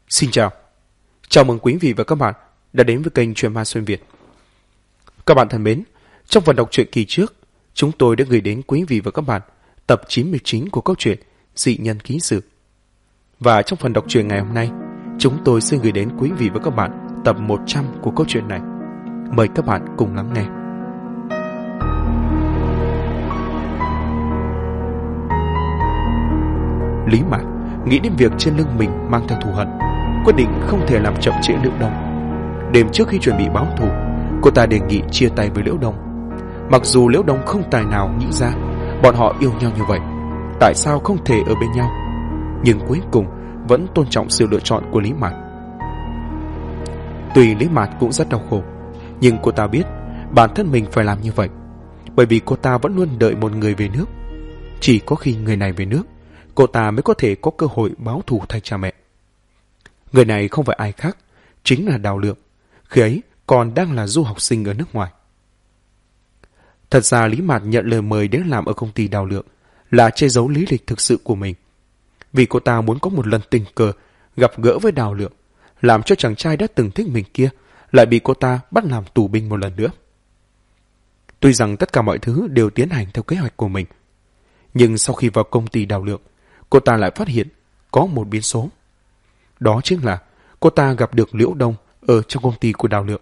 Xin chào. Chào mừng quý vị và các bạn đã đến với kênh Truyện Ma Xuyên Việt. Các bạn thân mến, trong phần đọc truyện kỳ trước, chúng tôi đã gửi đến quý vị và các bạn tập 99 của câu chuyện Dị Nhân Ký Sự. Và trong phần đọc truyện ngày hôm nay, chúng tôi xin gửi đến quý vị và các bạn tập 100 của câu chuyện này. Mời các bạn cùng lắng nghe. Lý Mạt nghĩ đến việc trên lưng mình mang theo thù hận, quyết định không thể làm chậm trễ Liễu Đông. Đêm trước khi chuẩn bị báo thù, cô ta đề nghị chia tay với Liễu Đông. Mặc dù Liễu Đông không tài nào nghĩ ra bọn họ yêu nhau như vậy, tại sao không thể ở bên nhau, nhưng cuối cùng vẫn tôn trọng sự lựa chọn của Lý Mạt. Tuy Lý Mạt cũng rất đau khổ, nhưng cô ta biết bản thân mình phải làm như vậy, bởi vì cô ta vẫn luôn đợi một người về nước. Chỉ có khi người này về nước, cô ta mới có thể có cơ hội báo thù thay cha mẹ. Người này không phải ai khác, chính là Đào Lượng, khi ấy còn đang là du học sinh ở nước ngoài. Thật ra Lý Mạt nhận lời mời đến làm ở công ty Đào Lượng là che giấu lý lịch thực sự của mình, vì cô ta muốn có một lần tình cờ gặp gỡ với Đào Lượng, làm cho chàng trai đã từng thích mình kia lại bị cô ta bắt làm tù binh một lần nữa. Tuy rằng tất cả mọi thứ đều tiến hành theo kế hoạch của mình, nhưng sau khi vào công ty Đào Lượng, cô ta lại phát hiện có một biến số. Đó chính là cô ta gặp được Liễu Đông ở trong công ty của Đào Lượng.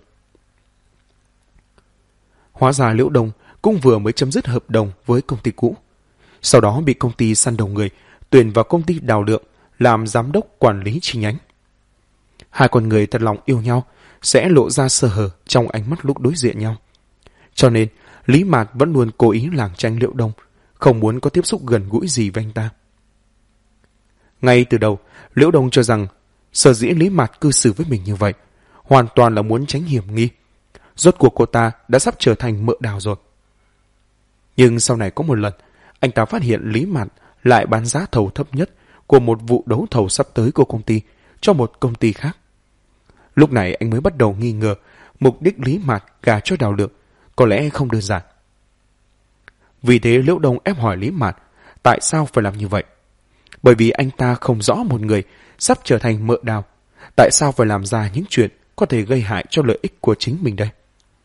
Hóa ra Liễu Đông cũng vừa mới chấm dứt hợp đồng với công ty cũ, sau đó bị công ty săn đầu người tuyển vào công ty Đào Lượng làm giám đốc quản lý chi nhánh. Hai con người thật lòng yêu nhau sẽ lộ ra sơ hở trong ánh mắt lúc đối diện nhau. Cho nên Lý Mạt vẫn luôn cố ý lảng tránh Liễu Đông, không muốn có tiếp xúc gần gũi gì với anh ta. Ngay từ đầu, Liễu Đông cho rằng sở dĩ Lý Mạt cư xử với mình như vậy hoàn toàn là muốn tránh hiểm nghi. Rốt cuộc cô ta đã sắp trở thành mợ Đào rồi. Nhưng sau này có một lần, anh ta phát hiện Lý Mạt lại bán giá thầu thấp nhất của một vụ đấu thầu sắp tới của công ty cho một công ty khác. Lúc này anh mới bắt đầu nghi ngờ mục đích Lý Mạt gả cho Đào Lượng có lẽ không đơn giản. Vì thế Liễu Đông ép hỏi Lý Mạt tại sao phải làm như vậy. Bởi vì anh ta không rõ một người sắp trở thành mợ Đào, tại sao phải làm ra những chuyện có thể gây hại cho lợi ích của chính mình đây.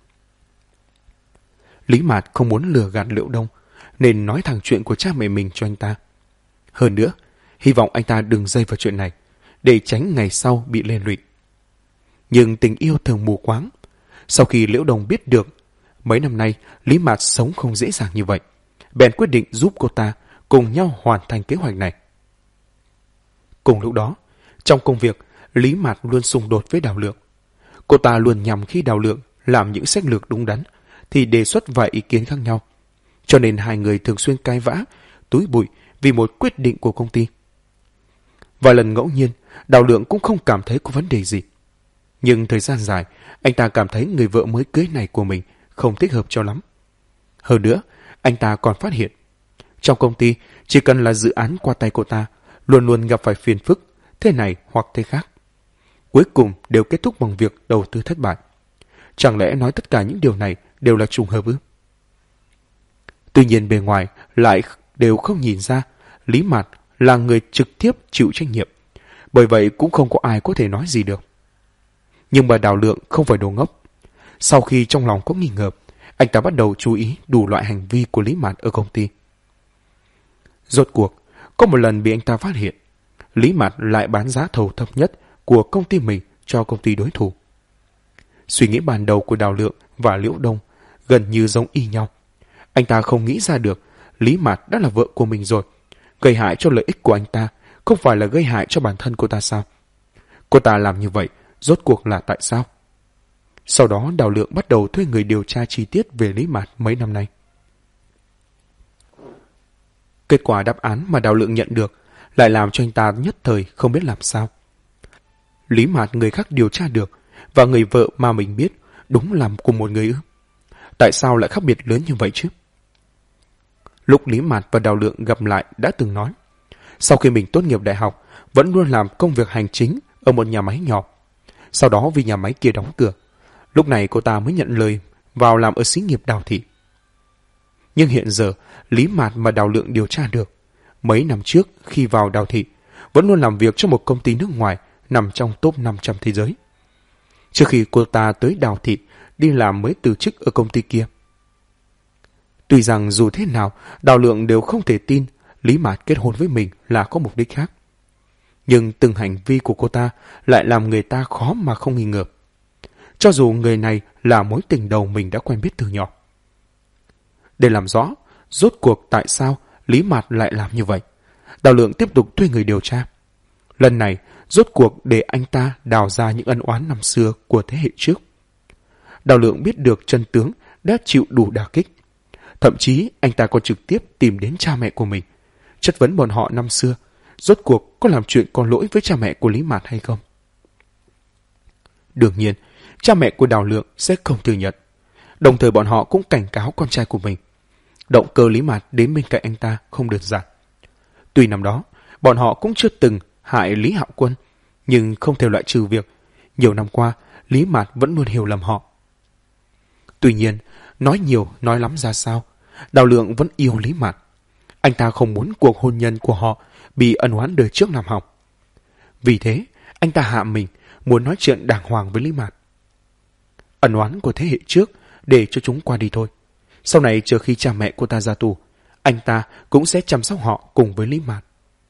Lý Mạt không muốn lừa gạt Liễu Đông, nên nói thẳng chuyện của cha mẹ mình cho anh ta. Hơn nữa, hy vọng anh ta đừng dây vào chuyện này, để tránh ngày sau bị liên lụy. Nhưng tình yêu thường mù quáng. Sau khi Liễu Đông biết được mấy năm nay Lý Mạt sống không dễ dàng như vậy, bèn quyết định giúp cô ta cùng nhau hoàn thành kế hoạch này. Cùng lúc đó, trong công việc, Lý Mạt luôn xung đột với Đào Lượng. Cô ta luôn nhằm khi Đào Lượng làm những sách lược đúng đắn thì đề xuất vài ý kiến khác nhau. Cho nên hai người thường xuyên cãi vã, túi bụi vì một quyết định của công ty. Vài lần ngẫu nhiên, Đào Lượng cũng không cảm thấy có vấn đề gì. Nhưng thời gian dài, anh ta cảm thấy người vợ mới cưới này của mình không thích hợp cho lắm. Hơn nữa, anh ta còn phát hiện, trong công ty chỉ cần là dự án qua tay cô ta, luôn luôn gặp phải phiền phức, thế này hoặc thế khác. Cuối cùng đều kết thúc bằng việc đầu tư thất bại. Chẳng lẽ nói tất cả những điều này đều là trùng hợp ư? Tuy nhiên bề ngoài lại đều không nhìn ra Lý Mạt là người trực tiếp chịu trách nhiệm, bởi vậy cũng không có ai có thể nói gì được. Nhưng bà Đào Lượng không phải đồ ngốc. Sau khi trong lòng có nghi ngờ, anh ta bắt đầu chú ý đủ loại hành vi của Lý Mạt ở công ty. Rốt cuộc, có một lần bị anh ta phát hiện, Lý Mạt lại bán giá thầu thấp nhất của công ty mình cho công ty đối thủ. Suy nghĩ ban đầu của Đào Lượng và Liễu Đông gần như giống y nhau. Anh ta không nghĩ ra được Lý Mạt đã là vợ của mình rồi, gây hại cho lợi ích của anh ta, không phải là gây hại cho bản thân cô ta sao? Cô ta làm như vậy, rốt cuộc là tại sao? Sau đó Đào Lượng bắt đầu thuê người điều tra chi tiết về Lý Mạt mấy năm nay. Kết quả đáp án mà Đào Lượng nhận được lại làm cho anh ta nhất thời không biết làm sao. Lý Mạt người khác điều tra được và người vợ mà mình biết đúng là cùng một người ư? Tại sao lại khác biệt lớn như vậy chứ? Lúc Lý Mạt và Đào Lượng gặp lại đã từng nói, sau khi mình tốt nghiệp đại học vẫn luôn làm công việc hành chính ở một nhà máy nhỏ. Sau đó vì nhà máy kia đóng cửa, lúc này cô ta mới nhận lời vào làm ở xí nghiệp Đào thị. Nhưng hiện giờ Lý Mạt mà Đào Lượng điều tra được, mấy năm trước khi vào Đào thị vẫn luôn làm việc cho một công ty nước ngoài nằm trong top 500 thế giới. Trước khi cô ta tới Đào Thị đi làm mới từ chức ở công ty kia. Tuy rằng dù thế nào, Đào Lượng đều không thể tin Lý Mạt kết hôn với mình là có mục đích khác. Nhưng từng hành vi của cô ta lại làm người ta khó mà không nghi ngờ. Cho dù người này là mối tình đầu mình đã quen biết từ nhỏ. Để làm rõ, rốt cuộc tại sao Lý Mạt lại làm như vậy, Đào Lượng tiếp tục thuê người điều tra. Lần này, rốt cuộc để anh ta đào ra những ân oán năm xưa của thế hệ trước. Đào Lượng biết được chân tướng đã chịu đủ đả kích. Thậm chí anh ta còn trực tiếp tìm đến cha mẹ của mình, chất vấn bọn họ năm xưa, rốt cuộc có làm chuyện có lỗi với cha mẹ của Lý Mạt hay không. Đương nhiên, cha mẹ của Đào Lượng sẽ không thừa nhận. Đồng thời bọn họ cũng cảnh cáo con trai của mình. Động cơ Lý Mạt đến bên cạnh anh ta không đơn giản. Tuy năm đó, bọn họ cũng chưa từng hại Lý Hạo Quân, nhưng không thể loại trừ việc nhiều năm qua Lý Mạt vẫn luôn hiểu lầm họ. Tuy nhiên, nói nhiều nói lắm ra sao, Đào Lượng vẫn yêu Lý Mạt. Anh ta không muốn cuộc hôn nhân của họ bị ân oán đời trước làm hỏng. Vì thế, anh ta hạ mình, muốn nói chuyện đàng hoàng với Lý Mạt. Ân oán của thế hệ trước để cho chúng qua đi thôi. Sau này chờ khi cha mẹ cô ta ra tù, anh ta cũng sẽ chăm sóc họ cùng với Lý Mạt.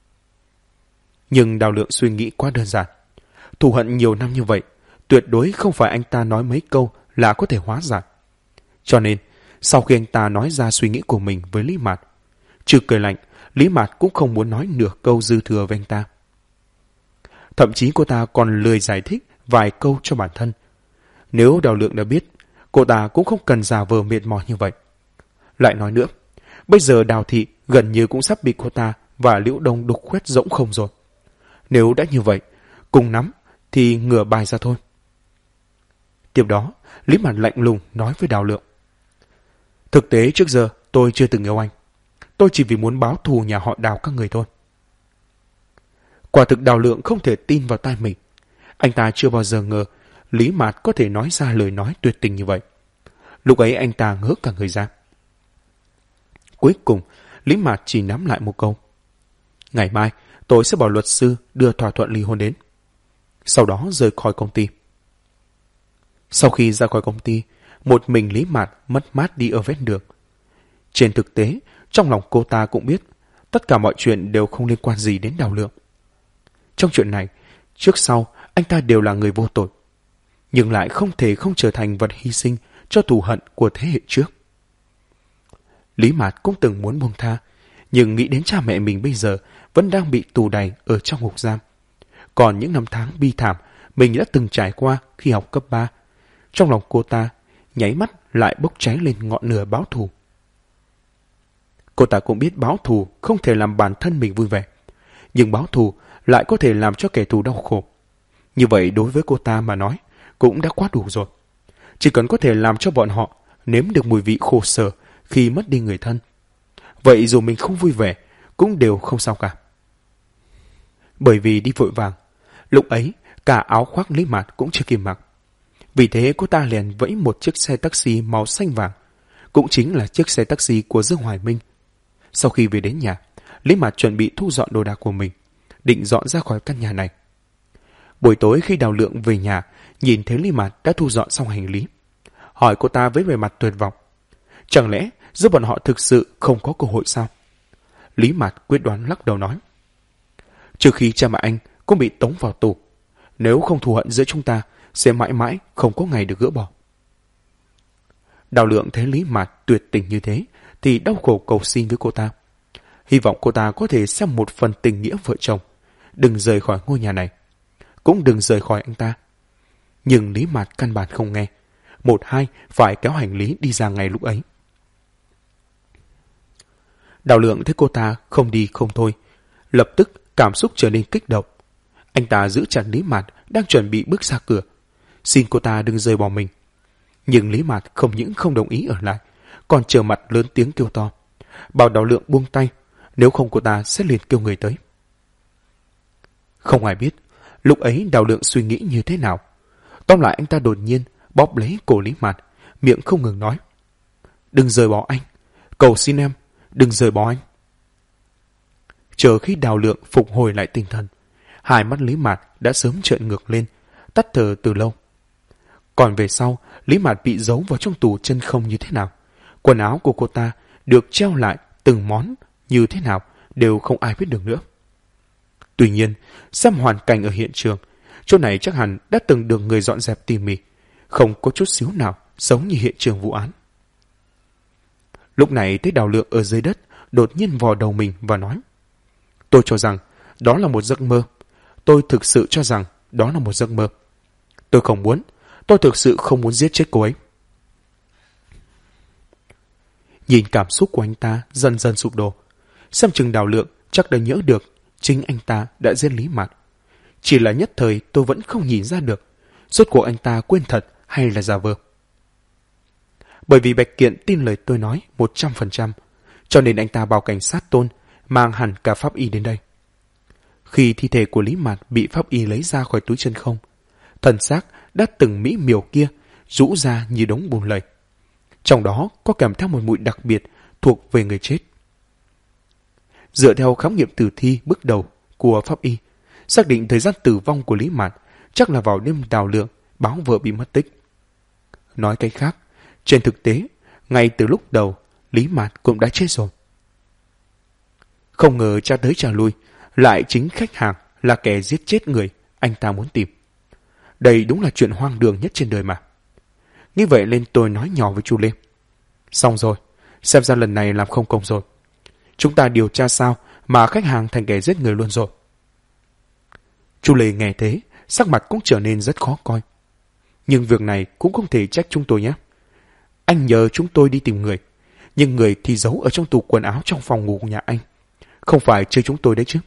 Nhưng Đào Lượng suy nghĩ quá đơn giản. Thù hận nhiều năm như vậy, tuyệt đối không phải anh ta nói mấy câu là có thể hóa giải. Cho nên, sau khi anh ta nói ra suy nghĩ của mình với Lý Mạt, trừ cười lạnh, Lý Mạt cũng không muốn nói nửa câu dư thừa với anh ta. Thậm chí cô ta còn lười giải thích vài câu cho bản thân. Nếu Đào Lượng đã biết, cô ta cũng không cần giả vờ mệt mỏi như vậy. Lại nói nữa, bây giờ Đào Thị gần như cũng sắp bị cô ta và Liễu Đông đục khoét rỗng không rồi. Nếu đã như vậy, cùng nắm thì ngửa bài ra thôi. Tiếp đó, Lý Mạt lạnh lùng nói với Đào Lượng. Thực tế trước giờ tôi chưa từng yêu anh. Tôi chỉ vì muốn báo thù nhà họ Đào các người thôi. Quả thực Đào Lượng không thể tin vào tai mình. Anh ta chưa bao giờ ngờ Lý Mạt có thể nói ra lời nói tuyệt tình như vậy. Lúc ấy anh ta ngớ cả người ra. Cuối cùng, Lý Mạt chỉ nắm lại một câu. Ngày mai, tôi sẽ bảo luật sư đưa thỏa thuận ly hôn đến. Sau đó rời khỏi công ty. Sau khi ra khỏi công ty, một mình Lý Mạt mất mát đi ở ven đường. Trên thực tế, trong lòng cô ta cũng biết tất cả mọi chuyện đều không liên quan gì đến Đào Lượng. Trong chuyện này, trước sau anh ta đều là người vô tội, nhưng lại không thể không trở thành vật hy sinh cho thù hận của thế hệ trước. Lý Mạt cũng từng muốn buông tha, nhưng nghĩ đến cha mẹ mình bây giờ vẫn đang bị tù đày ở trong ngục giam. Còn những năm tháng bi thảm mình đã từng trải qua khi học cấp 3, trong lòng cô ta nháy mắt lại bốc cháy lên ngọn lửa báo thù. Cô ta cũng biết báo thù không thể làm bản thân mình vui vẻ, nhưng báo thù lại có thể làm cho kẻ thù đau khổ. Như vậy đối với cô ta mà nói cũng đã quá đủ rồi. Chỉ cần có thể làm cho bọn họ nếm được mùi vị khổ sở khi mất đi người thân, vậy dù mình không vui vẻ cũng đều không sao cả. Bởi vì đi vội vàng, lúc ấy cả áo khoác Lý Mạt cũng chưa kịp mặc. Vì thế cô ta liền vẫy một chiếc xe taxi màu xanh vàng, cũng chính là chiếc xe taxi của Dương Hoài Minh. Sau khi về đến nhà, Lý Mạt chuẩn bị thu dọn đồ đạc của mình, định dọn ra khỏi căn nhà này. Buổi tối khi Đào Lượng về nhà, nhìn thấy Lý Mạt đã thu dọn xong hành lý, hỏi cô ta với vẻ mặt tuyệt vọng. Chẳng lẽ giữa bọn họ thực sự không có cơ hội sao? Lý Mạt quyết đoán lắc đầu nói. Trừ khi cha mẹ anh cũng bị tống vào tù, nếu không thù hận giữa chúng ta sẽ mãi mãi không có ngày được gỡ bỏ. Đào Lượng thấy Lý Mạt tuyệt tình như thế thì đau khổ cầu xin với cô ta. Hy vọng cô ta có thể xem một phần tình nghĩa vợ chồng, đừng rời khỏi ngôi nhà này, cũng đừng rời khỏi anh ta. Nhưng Lý Mạt căn bản không nghe, một hai phải kéo hành lý đi ra ngay lúc ấy. Đào Lượng thấy cô ta không đi không thôi, lập tức cảm xúc trở nên kích động. Anh ta giữ chặt Lý Mạt đang chuẩn bị bước ra cửa, xin cô ta đừng rời bỏ mình. Nhưng Lý Mạt không những không đồng ý ở lại, còn trở mặt lớn tiếng kêu to, bảo Đào Lượng buông tay, nếu không cô ta sẽ liền kêu người tới. Không ai biết lúc ấy Đào Lượng suy nghĩ như thế nào. Tóm lại anh ta đột nhiên bóp lấy cổ Lý Mạt, miệng không ngừng nói, đừng rời bỏ anh, cầu xin em, đừng rời bỏ anh. Chờ khi Đào Lượng phục hồi lại tinh thần, Hai mắt Lý Mạt đã sớm trợn ngược lên, tắt thở từ lâu. Còn về sau, Lý Mạt bị giấu vào trong tủ chân không như thế nào, quần áo của cô ta được treo lại từng món như thế nào đều không ai biết được nữa. Tuy nhiên, xem hoàn cảnh ở hiện trường, chỗ này chắc hẳn đã từng được người dọn dẹp tỉ mỉ, không có chút xíu nào giống như hiện trường vụ án. Lúc này thấy Đào Lượng ở dưới đất đột nhiên vò đầu mình và nói: tôi cho rằng đó là một giấc mơ. Tôi thực sự cho rằng đó là một giấc mơ. Tôi thực sự không muốn giết chết cô ấy. Nhìn cảm xúc của anh ta dần dần sụp đổ, xem chừng Đào Lượng chắc đã nhớ được chính anh ta đã giết Lý Mạt. Chỉ là nhất thời tôi vẫn không nhìn ra được rốt cuộc anh ta quên thật hay là giả vờ. Bởi vì Bạch Kiện tin lời tôi nói 100%, cho nên anh ta bảo cảnh sát Tôn mang hẳn cả pháp y đến đây. Khi thi thể của Lý Mạt bị pháp y lấy ra khỏi túi chân không, thân xác đã từng mỹ miều kia rũ ra như đống bùn lầy. Trong đó có kèm theo một mùi đặc biệt thuộc về người chết. Dựa theo khám nghiệm tử thi bước đầu của pháp y, xác định thời gian tử vong của Lý Mạt chắc là vào đêm Đào Lượng báo vợ bị mất tích. Nói cách khác, trên thực tế, ngay từ lúc đầu, Lý Mạt cũng đã chết rồi. Không ngờ cha tới cha lui, lại chính khách hàng là kẻ giết chết người anh ta muốn tìm. Đây đúng là chuyện hoang đường nhất trên đời mà. Như vậy nên tôi nói nhỏ với chú Lê: xong rồi, xem ra lần này làm không công rồi. Chúng ta điều tra sao mà khách hàng thành kẻ giết người luôn rồi. Chú Lê nghe thế, sắc mặt cũng trở nên rất khó coi. Nhưng việc này cũng không thể trách chúng tôi nhé. Anh nhờ chúng tôi đi tìm người, nhưng người thì giấu ở trong tủ quần áo trong phòng ngủ của nhà anh. Không phải chơi chúng tôi đấy chứ.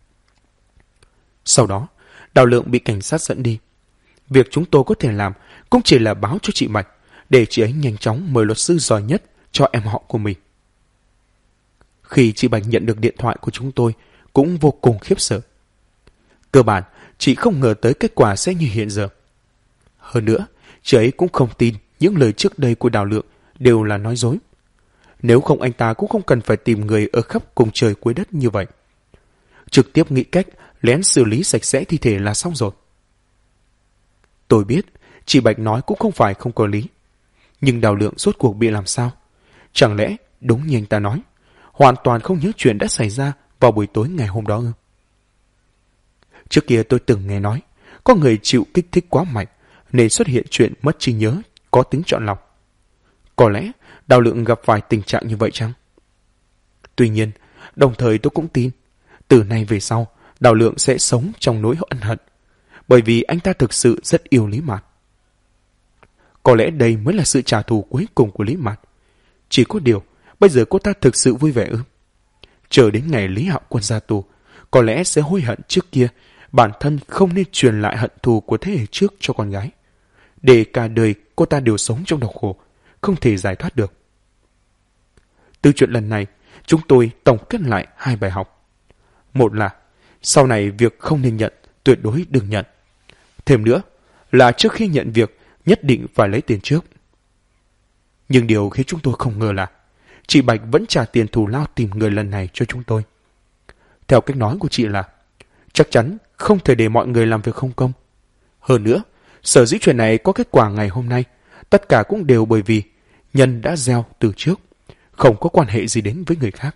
Sau đó, Đào Lượng bị cảnh sát dẫn đi. Việc chúng tôi có thể làm cũng chỉ là báo cho chị Bạch, để chị ấy nhanh chóng mời luật sư giỏi nhất cho em họ của mình. Khi chị Bạch nhận được điện thoại của chúng tôi, cũng vô cùng khiếp sợ. Cơ bản, chị không ngờ tới kết quả sẽ như hiện giờ. Hơn nữa, chị ấy cũng không tin những lời trước đây của Đào Lượng đều là nói dối. Nếu không anh ta cũng không cần phải tìm người ở khắp cùng trời cuối đất như vậy. Trực tiếp nghĩ cách lén xử lý sạch sẽ thi thể là xong rồi. Tôi biết, chị Bạch nói cũng không phải không có lý. Nhưng Đào Lượng rốt cuộc bị làm sao? Chẳng lẽ đúng như anh ta nói, hoàn toàn không nhớ chuyện đã xảy ra vào buổi tối ngày hôm đó ư? Trước kia tôi từng nghe nói, có người chịu kích thích quá mạnh nên xuất hiện chuyện mất trí nhớ có tính chọn lọc. Có lẽ Đào Lượng gặp phải tình trạng như vậy chăng? Tuy nhiên, đồng thời tôi cũng tin, từ nay về sau, Đào Lượng sẽ sống trong nỗi ân hận, bởi vì anh ta thực sự rất yêu Lý Mạt. Có lẽ đây mới là sự trả thù cuối cùng của Lý Mạt. Chỉ có điều, bây giờ cô ta thực sự vui vẻ ư? Chờ đến ngày Lý Hạo Quân ra tù, có lẽ sẽ hối hận trước kia bản thân không nên truyền lại hận thù của thế hệ trước cho con gái, để cả đời cô ta đều sống trong đau khổ, không thể giải thoát được. Từ chuyện lần này, chúng tôi tổng kết lại 2 bài học. Một là, sau này việc không nên nhận, tuyệt đối đừng nhận. Thêm nữa, là trước khi nhận việc, nhất định phải lấy tiền trước. Nhưng điều khiến chúng tôi không ngờ là, chị Bạch vẫn trả tiền thù lao tìm người lần này cho chúng tôi. Theo cách nói của chị là, chắc chắn không thể để mọi người làm việc không công. Hơn nữa, sở dĩ chuyện này có kết quả ngày hôm nay, tất cả cũng đều bởi vì nhân đã gieo từ trước, không có quan hệ gì đến với người khác.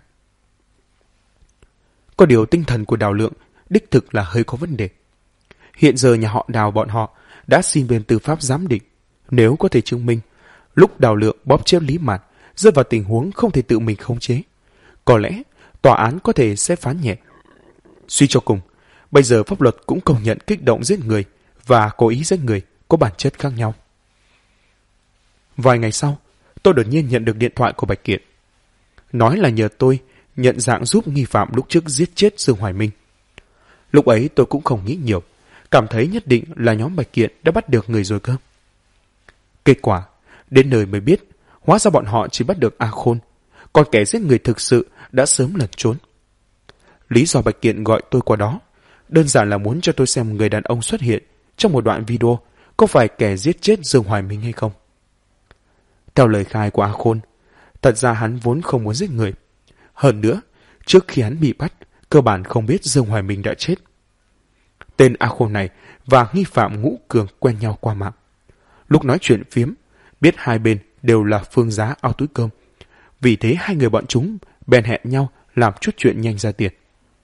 Có điều tinh thần của Đào Lượng đích thực là hơi có vấn đề. Hiện giờ nhà họ Đào bọn họ đã xin bên tư pháp giám định, nếu có thể chứng minh lúc Đào Lượng bóp chết Lý Mạt rơi vào tình huống không thể tự mình khống chế, có lẽ tòa án có thể sẽ phán nhẹ. Suy cho cùng, bây giờ pháp luật cũng công nhận kích động giết người và cố ý giết người có bản chất khác nhau. Vài ngày sau, tôi đột nhiên nhận được điện thoại của Bạch Kiện. Nói là nhờ tôi nhận dạng giúp nghi phạm lúc trước giết chết Dương Hoài Minh. Lúc ấy tôi cũng không nghĩ nhiều, cảm thấy nhất định là nhóm Bạch Kiện đã bắt được người rồi cơ. Kết quả, đến nơi mới biết, hóa ra bọn họ chỉ bắt được A Khôn, còn kẻ giết người thực sự đã sớm lẩn trốn. Lý do Bạch Kiện gọi tôi qua đó, đơn giản là muốn cho tôi xem người đàn ông xuất hiện trong một đoạn video có phải kẻ giết chết Dương Hoài Minh hay không. Theo lời khai của A Khôn, thật ra hắn vốn không muốn giết người. Hơn nữa, trước khi hắn bị bắt, cơ bản không biết Dương Hoài Minh đã chết. Tên A Khôn này và nghi phạm Ngũ Cường quen nhau qua mạng. Lúc nói chuyện phiếm, biết hai bên đều là phương giá ao túi cơm. Vì thế hai người bọn chúng bèn hẹn nhau làm chút chuyện nhanh ra tiền.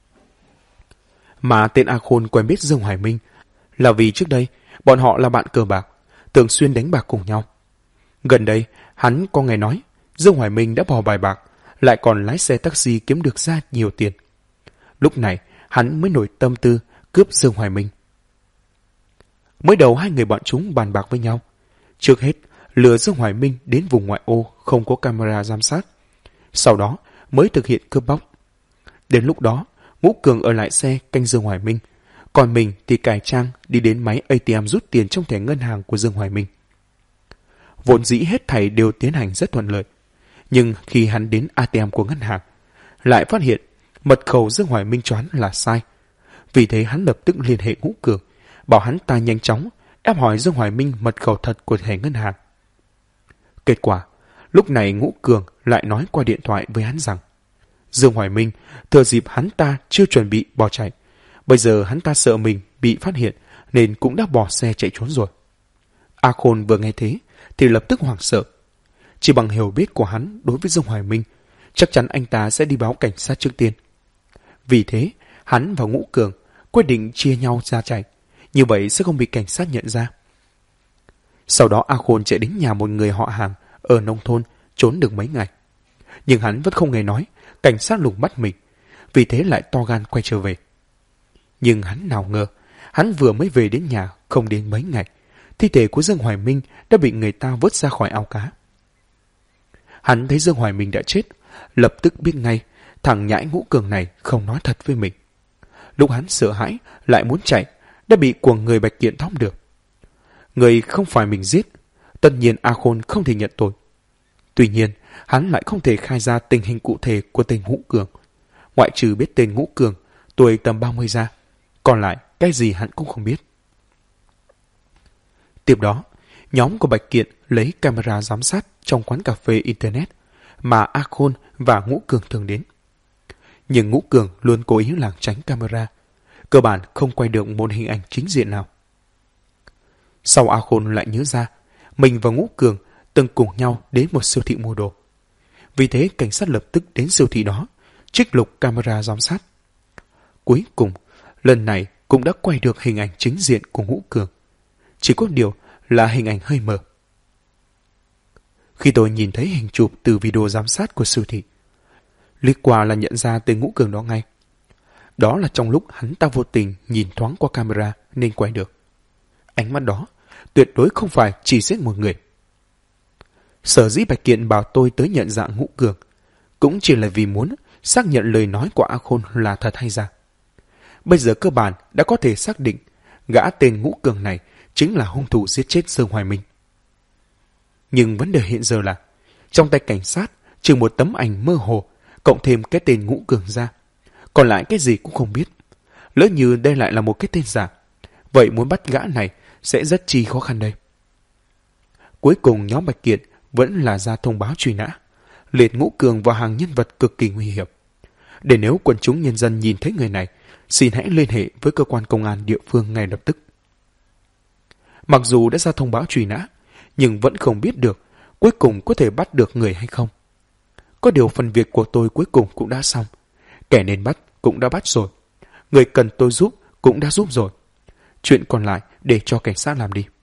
Mà tên A Khôn quen biết Dương Hoài Minh là vì trước đây bọn họ là bạn cờ bạc, thường xuyên đánh bạc cùng nhau. Gần đây, hắn có nghe nói Dương Hoài Minh đã bỏ bài bạc, lại còn lái xe taxi kiếm được ra nhiều tiền. Lúc này, hắn mới nổi tâm tư cướp Dương Hoài Minh. Mới đầu hai người bọn chúng bàn bạc với nhau. Trước hết, lừa Dương Hoài Minh đến vùng ngoại ô không có camera giám sát. Sau đó mới thực hiện cướp bóc. Đến lúc đó, Ngũ Cường ở lại xe canh Dương Hoài Minh, còn mình thì cải trang đi đến máy ATM rút tiền trong thẻ ngân hàng của Dương Hoài Minh. Vốn dĩ hết thảy đều tiến hành rất thuận lợi. Nhưng khi hắn đến ATM của ngân hàng, lại phát hiện mật khẩu Dương Hoài Minh choán là sai. Vì thế hắn lập tức liên hệ Ngũ Cường, bảo hắn ta nhanh chóng ép hỏi Dương Hoài Minh mật khẩu thật của thẻ ngân hàng. Kết quả, lúc này Ngũ Cường lại nói qua điện thoại với hắn rằng Dương Hoài Minh thừa dịp hắn ta chưa chuẩn bị bỏ chạy. Bây giờ hắn ta sợ mình bị phát hiện nên cũng đã bỏ xe chạy trốn rồi. A Khôn vừa nghe thế thì lập tức hoảng sợ. Chỉ bằng hiểu biết của hắn đối với Dương Hoài Minh, chắc chắn anh ta sẽ đi báo cảnh sát trước tiên. Vì thế, hắn và Ngũ Cường quyết định chia nhau ra chạy, như vậy sẽ không bị cảnh sát nhận ra. Sau đó A Khôn chạy đến nhà một người họ hàng ở nông thôn trốn được mấy ngày. Nhưng hắn vẫn không nghe nói cảnh sát lùng bắt mình, vì thế lại to gan quay trở về. Nhưng hắn nào ngờ, hắn vừa mới về đến nhà không đến mấy ngày, thi thể của Dương Hoài Minh đã bị người ta vớt ra khỏi ao cá. Hắn thấy Dương Hoài Minh đã chết, lập tức biết ngay thằng nhãi Ngũ Cường này không nói thật với mình. Lúc hắn sợ hãi lại muốn chạy, đã bị quần người Bạch Kiện tóm được. Người không phải mình giết, tất nhiên A Khôn không thể nhận tội. Tuy nhiên, hắn lại không thể khai ra tình hình cụ thể của tên Ngũ Cường. Ngoại trừ biết tên Ngũ Cường, tuổi tầm 30 ra, còn lại cái gì hắn cũng không biết. Tiếp đó, nhóm của Bạch Kiện lấy camera giám sát trong quán cà phê Internet mà A Khôn và Ngũ Cường thường đến. Nhưng Ngũ Cường luôn cố ý lảng tránh camera, cơ bản không quay được một hình ảnh chính diện nào. Sau A Khôn lại nhớ ra, mình và Ngũ Cường từng cùng nhau đến một siêu thị mua đồ. Vì thế cảnh sát lập tức đến siêu thị đó, trích lục camera giám sát. Cuối cùng, lần này cũng đã quay được hình ảnh chính diện của Ngũ Cường. Chỉ có điều là hình ảnh hơi mờ. Khi tôi nhìn thấy hình chụp từ video giám sát của siêu thị, liếc qua là nhận ra tên Ngũ Cường đó ngay. Đó là trong lúc hắn ta vô tình nhìn thoáng qua camera nên quay được. Ánh mắt đó tuyệt đối không phải chỉ giết một người. Sở dĩ Bạch Kiện bảo tôi tới nhận dạng Ngũ Cường cũng chỉ là vì muốn xác nhận lời nói của A Khôn là thật hay giả. Bây giờ cơ bản đã có thể xác định gã tên Ngũ Cường này chính là hung thủ giết chết Dương Hoài Minh. Nhưng vấn đề hiện giờ là trong tay cảnh sát trừ một tấm ảnh mơ hồ cộng thêm cái tên Ngũ Cường ra, còn lại cái gì cũng không biết. Lỡ như đây lại là một cái tên giả, vậy muốn bắt gã này sẽ rất chi khó khăn đây. Cuối cùng nhóm Bạch Kiện vẫn là ra thông báo truy nã, liệt Ngũ Cường vào hàng nhân vật cực kỳ nguy hiểm. Để nếu quần chúng nhân dân nhìn thấy người này, xin hãy liên hệ với cơ quan công an địa phương ngay lập tức. Mặc dù đã ra thông báo truy nã, nhưng vẫn không biết được cuối cùng có thể bắt được người hay không. Có điều phần việc của tôi cuối cùng cũng đã xong. Kẻ nên bắt cũng đã bắt rồi. Người cần tôi giúp cũng đã giúp rồi. Chuyện còn lại để cho cảnh sát làm đi.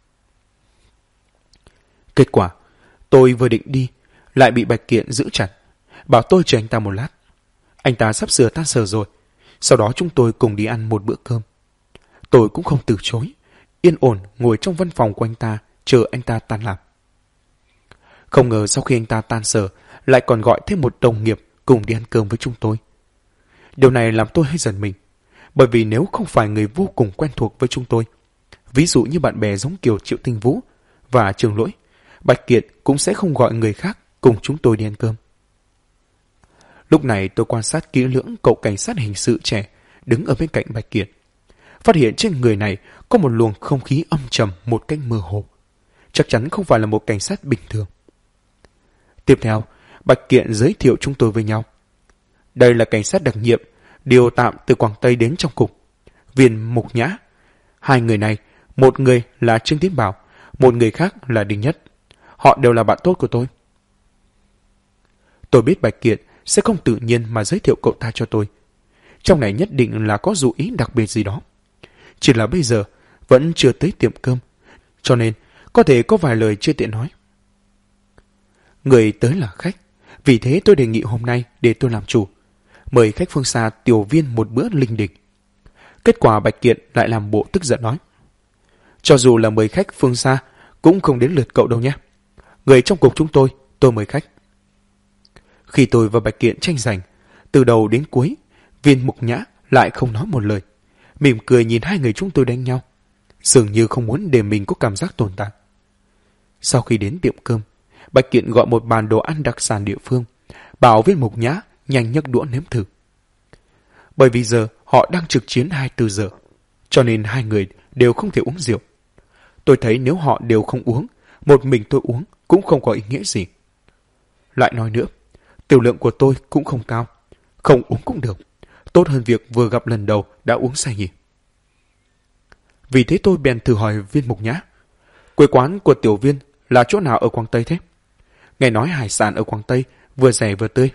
Kết quả, tôi vừa định đi, lại bị Bạch Kiện giữ chặt, bảo tôi chờ anh ta một lát. Anh ta sắp sửa tan sở rồi. Sau đó chúng tôi cùng đi ăn một bữa cơm. Tôi cũng không từ chối, yên ổn ngồi trong văn phòng của anh ta chờ anh ta tan làm. Không ngờ sau khi anh ta tan sở lại còn gọi thêm một đồng nghiệp cùng đi ăn cơm với chúng tôi. Điều này làm tôi hơi giận mình, bởi vì nếu không phải người vô cùng quen thuộc với chúng tôi, ví dụ như bạn bè giống kiểu Triệu Tinh Vũ và Trường Lỗi, Bạch Kiện cũng sẽ không gọi người khác cùng chúng tôi đi ăn cơm. Lúc này tôi quan sát kỹ lưỡng cậu cảnh sát hình sự trẻ đứng ở bên cạnh Bạch Kiện. Phát hiện trên người này có một luồng không khí âm trầm một cách mơ hồ. Chắc chắn không phải là một cảnh sát bình thường. Tiếp theo, Bạch Kiện giới thiệu chúng tôi với nhau. Đây là cảnh sát đặc nhiệm, điều tạm từ Quảng Tây đến trong cục. Viên Mục Nhã, Hai người này, một người là Trương Tiến Bảo, một người khác là Đinh Nhất. Họ đều là bạn tốt của tôi. Tôi biết Bạch Kiệt sẽ không tự nhiên mà giới thiệu cậu ta cho tôi. Trong này nhất định là có dụ ý đặc biệt gì đó. Chỉ là bây giờ vẫn chưa tới tiệm cơm, cho nên có thể có vài lời chưa tiện nói. Người tới là khách, vì thế tôi đề nghị hôm nay để tôi làm chủ, mời khách phương xa Tiểu Viên một bữa linh đình. Kết quả Bạch Kiệt lại làm bộ tức giận nói: cho dù là mời khách phương xa cũng không đến lượt cậu đâu nhé. Người trong cục chúng tôi mời khách. Khi tôi và Bạch Kiệt tranh giành, từ đầu đến cuối, Viên Mục Nhã lại không nói một lời, mỉm cười nhìn hai người chúng tôi đánh nhau, dường như không muốn để mình có cảm giác tồn tại. Sau khi đến tiệm cơm, Bạch Kiện gọi một bàn đồ ăn đặc sản địa phương, bảo Viên Mục Nhã nhanh nhấc đũa nếm thử. Bởi vì giờ họ đang trực chiến 24 giờ, cho nên hai người đều không thể uống rượu. Tôi thấy nếu họ đều không uống, một mình tôi uống cũng không có ý nghĩa gì. Lại nói nữa, tiểu lượng của tôi cũng không cao, không uống cũng được, tốt hơn việc vừa gặp lần đầu đã uống say nhỉ. Vì thế tôi bèn thử hỏi Viên Mục Nhã: quê quán của Tiểu Viên là chỗ nào ở Quảng Tây thế? Nghe nói hải sản ở Quảng Tây vừa rẻ vừa tươi.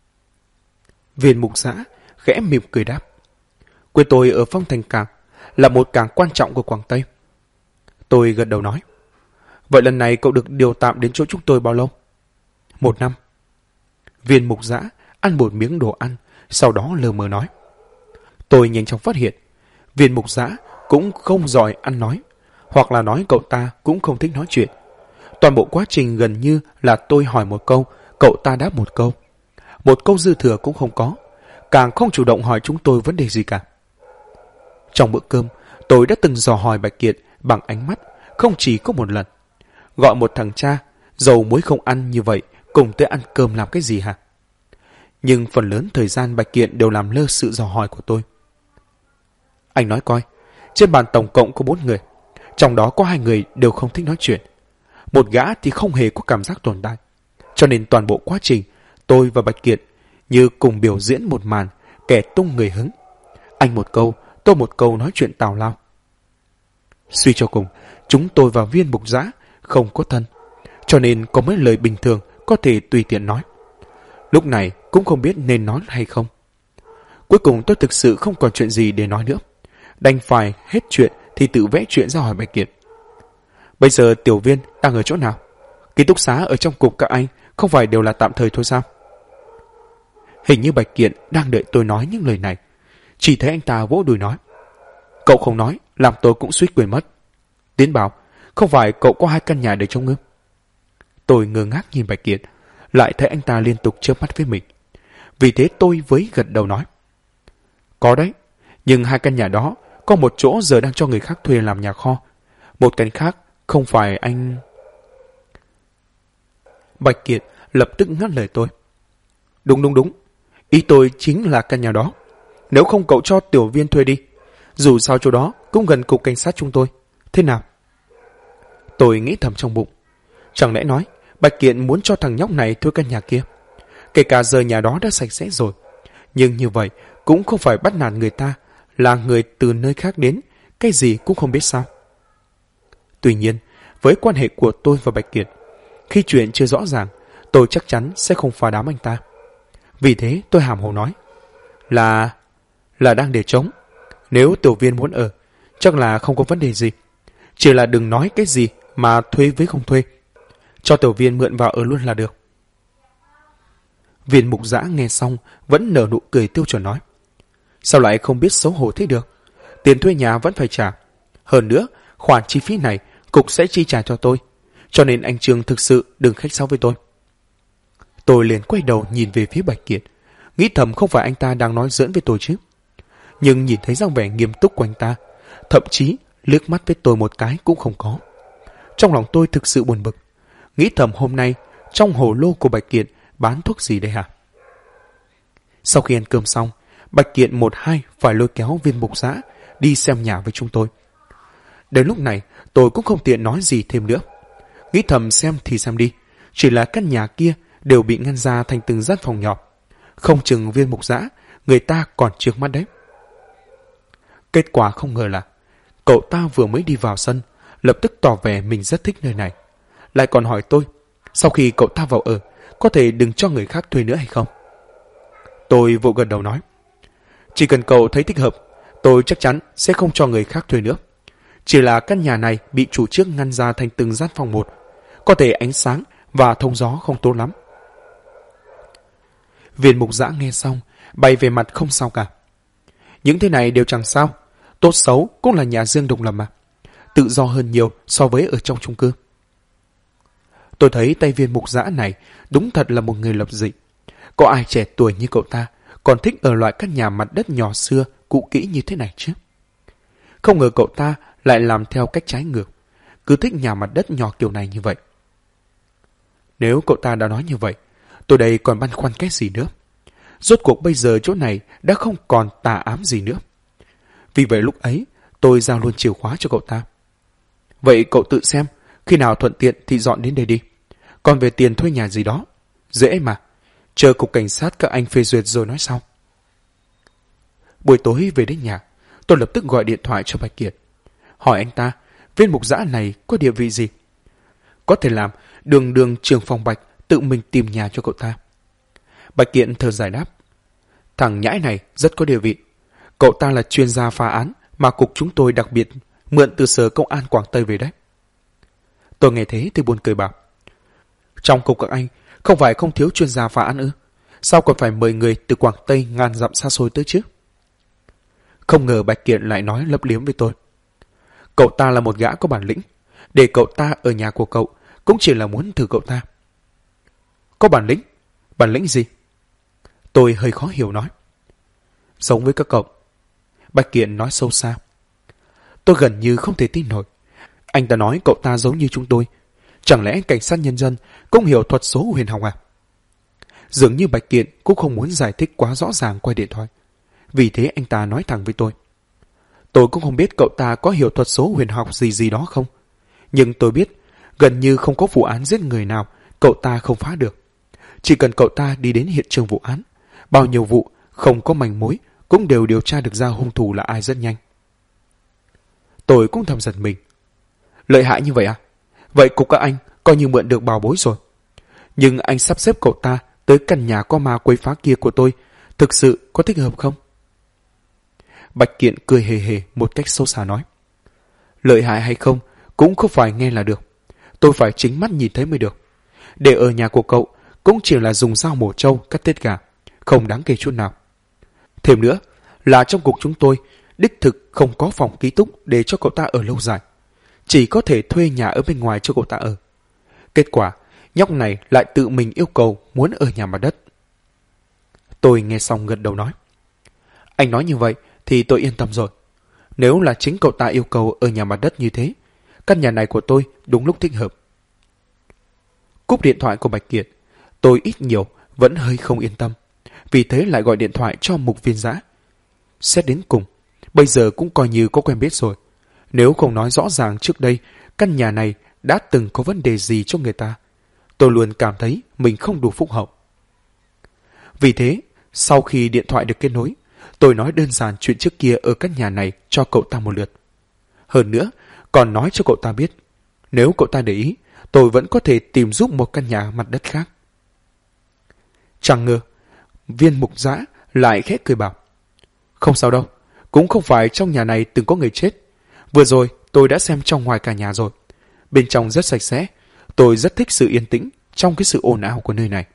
Viên Mục Giã khẽ mỉm cười đáp: quê tôi ở Phong Thành Cảng, là một cảng quan trọng của Quảng Tây. Tôi gật đầu nói: vậy lần này cậu được điều tạm đến chỗ chúng tôi bao lâu? 1 năm. Viên Mục Giã ăn một miếng đồ ăn, sau đó lờ mờ nói. Tôi nhanh chóng phát hiện, Viên Mục Giã cũng không giỏi ăn nói, hoặc là nói cậu ta cũng không thích nói chuyện. Toàn bộ quá trình gần như là tôi hỏi một câu, cậu ta đáp một câu dư thừa cũng không có, càng không chủ động hỏi chúng tôi vấn đề gì cả. Trong bữa cơm, tôi đã từng dò hỏi Bạch Kiệt bằng ánh mắt, không chỉ có một lần. Gọi một thằng cha, dầu muối không ăn như vậy, cùng tới ăn cơm làm cái gì hả? Nhưng phần lớn thời gian Bạch Kiện đều làm lơ sự dò hỏi của tôi. Anh nói coi, trên bàn tổng cộng có 4 người, trong đó có 2 người đều không thích nói chuyện. Một gã thì không hề có cảm giác tồn tại. Cho nên toàn bộ quá trình, tôi và Bạch Kiện như cùng biểu diễn một màn, kẻ tung người hứng. Anh một câu, tôi một câu nói chuyện tào lao. Suy cho cùng, chúng tôi và Viên Mục Giã không có thân, cho nên có mấy lời bình thường có thể tùy tiện nói. Lúc này cũng không biết nên nói hay không. Cuối cùng tôi thực sự không còn chuyện gì để nói nữa, đành phải hết chuyện thì tự vẽ chuyện ra hỏi Bạch Kiệt. Bây giờ Tiểu Viên đang ở chỗ nào? Ký túc xá ở trong cục các anh không phải đều là tạm thời thôi sao? Hình như Bạch Kiệt đang đợi tôi nói những lời này, chỉ thấy anh ta vỗ đùi nói: cậu không nói làm tôi cũng suýt quên mất. Tiến Bảo, không phải cậu có 2 căn nhà để trông ư? Tôi ngơ ngác nhìn Bạch Kiệt, lại thấy anh ta liên tục chớp mắt với mình. Vì thế tôi với gật đầu nói: có đấy, nhưng 2 căn nhà đó có một chỗ giờ đang cho người khác thuê làm nhà kho, một căn khác không phải anh... Bạch Kiệt lập tức ngắt lời tôi: đúng, ý tôi chính là căn nhà đó. Nếu không cậu cho Tiểu Viên thuê đi, dù sao chỗ đó cũng gần cục cảnh sát chúng tôi, thế nào? Tôi nghĩ thầm trong bụng, chẳng lẽ nói Bạch Kiệt muốn cho thằng nhóc này thuê căn nhà kia? Kể cả giờ nhà đó đã sạch sẽ rồi, nhưng như vậy cũng không phải bắt nạt người ta, là người từ nơi khác đến, cái gì cũng không biết sao. Tuy nhiên, với quan hệ của tôi và Bạch Kiệt, khi chuyện chưa rõ ràng, tôi chắc chắn sẽ không phá đám anh ta. Vì thế tôi hàm hồ nói: là đang để trống. Nếu Tiểu Viên muốn ở, chắc là không có vấn đề gì. Chỉ là đừng nói cái gì mà thuê với không thuê. Cho Tiểu Viên mượn vào ở luôn là được. Viên Mục Giã nghe xong vẫn nở nụ cười tiêu chuẩn nói: sao lại không biết xấu hổ thế được? Tiền thuê nhà vẫn phải trả. Hơn nữa, khoản chi phí này cục sẽ chi trả cho tôi. Cho nên anh Trương thực sự đừng khách sáo với tôi. Tôi liền quay đầu nhìn về phía Bạch Kiệt, nghĩ thầm không phải anh ta đang nói giỡn với tôi chứ. Nhưng nhìn thấy dáng vẻ nghiêm túc của anh ta, thậm chí liếc mắt với tôi một cái cũng không có. Trong lòng tôi thực sự buồn bực, nghĩ thầm hôm nay trong hồ lô của Bạch Kiệt bán thuốc gì đây hả? Sau khi ăn cơm xong, Bạch Kiệt một hai phải lôi kéo Viên Mục Giã đi xem nhà với chúng tôi. Đến lúc này tôi cũng không tiện nói gì thêm nữa, nghĩ thầm xem thì xem đi, chỉ là căn nhà kia đều bị ngăn ra thành từng gian phòng nhỏ, không chừng Viên Mục Giã người ta còn trước mắt đấy. Kết quả không ngờ là Cậu ta vừa mới đi vào sân, lập tức tỏ vẻ mình rất thích nơi này. Lại còn hỏi tôi, sau khi cậu ta vào ở, có thể đừng cho người khác thuê nữa hay không? Tôi vội gật đầu nói, chỉ cần cậu thấy thích hợp, tôi chắc chắn sẽ không cho người khác thuê nữa. Chỉ là căn nhà này bị chủ trước ngăn ra thành từng gian phòng một, có thể ánh sáng và thông gió không tốt lắm. Viên mục giã nghe xong, bày về mặt không sao cả. Những thế này đều chẳng sao, tốt xấu cũng là nhà riêng độc lập mà. Tự do hơn nhiều so với ở trong chung cư. Tôi thấy tay viên mục giã này đúng thật là một người lập dị. Có ai trẻ tuổi như cậu ta còn thích ở loại căn nhà mặt đất nhỏ xưa, cũ kỹ như thế này chứ? Không ngờ cậu ta lại làm theo cách trái ngược, cứ thích nhà mặt đất nhỏ kiểu này như vậy. Nếu cậu ta đã nói như vậy, tôi đây còn băn khoăn cái gì nữa? Rốt cuộc bây giờ chỗ này đã không còn tà ám gì nữa. Vì vậy lúc ấy, tôi giao luôn chìa khóa cho cậu ta. Vậy cậu tự xem, khi nào thuận tiện thì dọn đến đây đi. Còn về tiền thuê nhà gì đó, dễ mà. Chờ cục cảnh sát các anh phê duyệt rồi nói sau. Buổi tối về đến nhà, tôi lập tức gọi điện thoại cho Bạch Kiệt. Hỏi anh ta, viên mục giã này có địa vị gì? Có thể làm đường đường trưởng phòng Bạch tự mình tìm nhà cho cậu ta. Bạch Kiệt thở dài đáp, thằng nhãi này rất có địa vị. Cậu ta là chuyên gia phá án mà cục chúng tôi đặc biệt mượn từ sở công an Quảng Tây về đấy. Tôi nghe thế thì buồn cười bảo, trong cục các anh không phải không thiếu chuyên gia phá án ư? Sao còn phải mời người từ Quảng Tây ngàn dặm xa xôi tới chứ? Không ngờ Bạch Kiệt lại nói lấp liếm với tôi. Cậu ta là một gã có bản lĩnh. Để cậu ta ở nhà của cậu cũng chỉ là muốn thử cậu ta. Có bản lĩnh? Bản lĩnh gì? Tôi hơi khó hiểu nói. Giống với các cậu. Bạch Kiệt nói sâu xa. Tôi gần như không thể tin nổi. Anh ta nói cậu ta giống như chúng tôi. Chẳng lẽ cảnh sát nhân dân cũng hiểu thuật số huyền học à? Dường như Bạch Kiệt cũng không muốn giải thích quá rõ ràng qua điện thoại. Vì thế anh ta nói thẳng với tôi. Tôi cũng không biết cậu ta có hiểu thuật số huyền học gì đó không. Nhưng tôi biết gần như không có vụ án giết người nào cậu ta không phá được. Chỉ cần cậu ta đi đến hiện trường vụ án, bao nhiêu vụ không có manh mối cũng đều điều tra được ra hung thủ là ai rất nhanh. Tôi cũng thầm giật mình. Lợi hại như vậy à? Vậy cục các anh coi như mượn được bảo bối rồi. Nhưng anh sắp xếp cậu ta tới căn nhà có ma quấy phá kia của tôi, thực sự có thích hợp không? Bạch Kiện cười hề hề một cách sâu xa nói. Lợi hại hay không cũng không phải nghe là được. Tôi phải chính mắt nhìn thấy mới được. Để ở nhà của cậu cũng chỉ là dùng dao mổ trâu cắt tiết gà, không đáng kể chút nào. Thêm nữa là trong cục chúng tôi đích thực không có phòng ký túc để cho cậu ta ở lâu dài. Chỉ có thể thuê nhà ở bên ngoài cho cậu ta ở. Kết quả, nhóc này lại tự mình yêu cầu muốn ở nhà mặt đất. Tôi nghe xong gật đầu nói. Anh nói như vậy thì tôi yên tâm rồi. Nếu là chính cậu ta yêu cầu ở nhà mặt đất như thế, căn nhà này của tôi đúng lúc thích hợp. Cúp điện thoại của Bạch Kiệt, tôi ít nhiều vẫn hơi không yên tâm. Vì thế lại gọi điện thoại cho Mục Viên Dã. Xét đến cùng, bây giờ cũng coi như có quen biết rồi. Nếu không nói rõ ràng trước đây căn nhà này đã từng có vấn đề gì cho người ta, tôi luôn cảm thấy mình không đủ phúc hậu. Vì thế, sau khi điện thoại được kết nối, tôi nói đơn giản chuyện trước kia ở căn nhà này cho cậu ta một lượt. Hơn nữa, còn nói cho cậu ta biết, nếu cậu ta để ý, tôi vẫn có thể tìm giúp một căn nhà mặt đất khác. Chẳng ngờ, Viên Mục Dã lại khẽ cười bảo. Không sao đâu, cũng không phải trong nhà này từng có người chết. Vừa rồi tôi đã xem trong ngoài cả nhà rồi. Bên trong rất sạch sẽ, tôi rất thích sự yên tĩnh trong cái sự ồn ào của nơi này.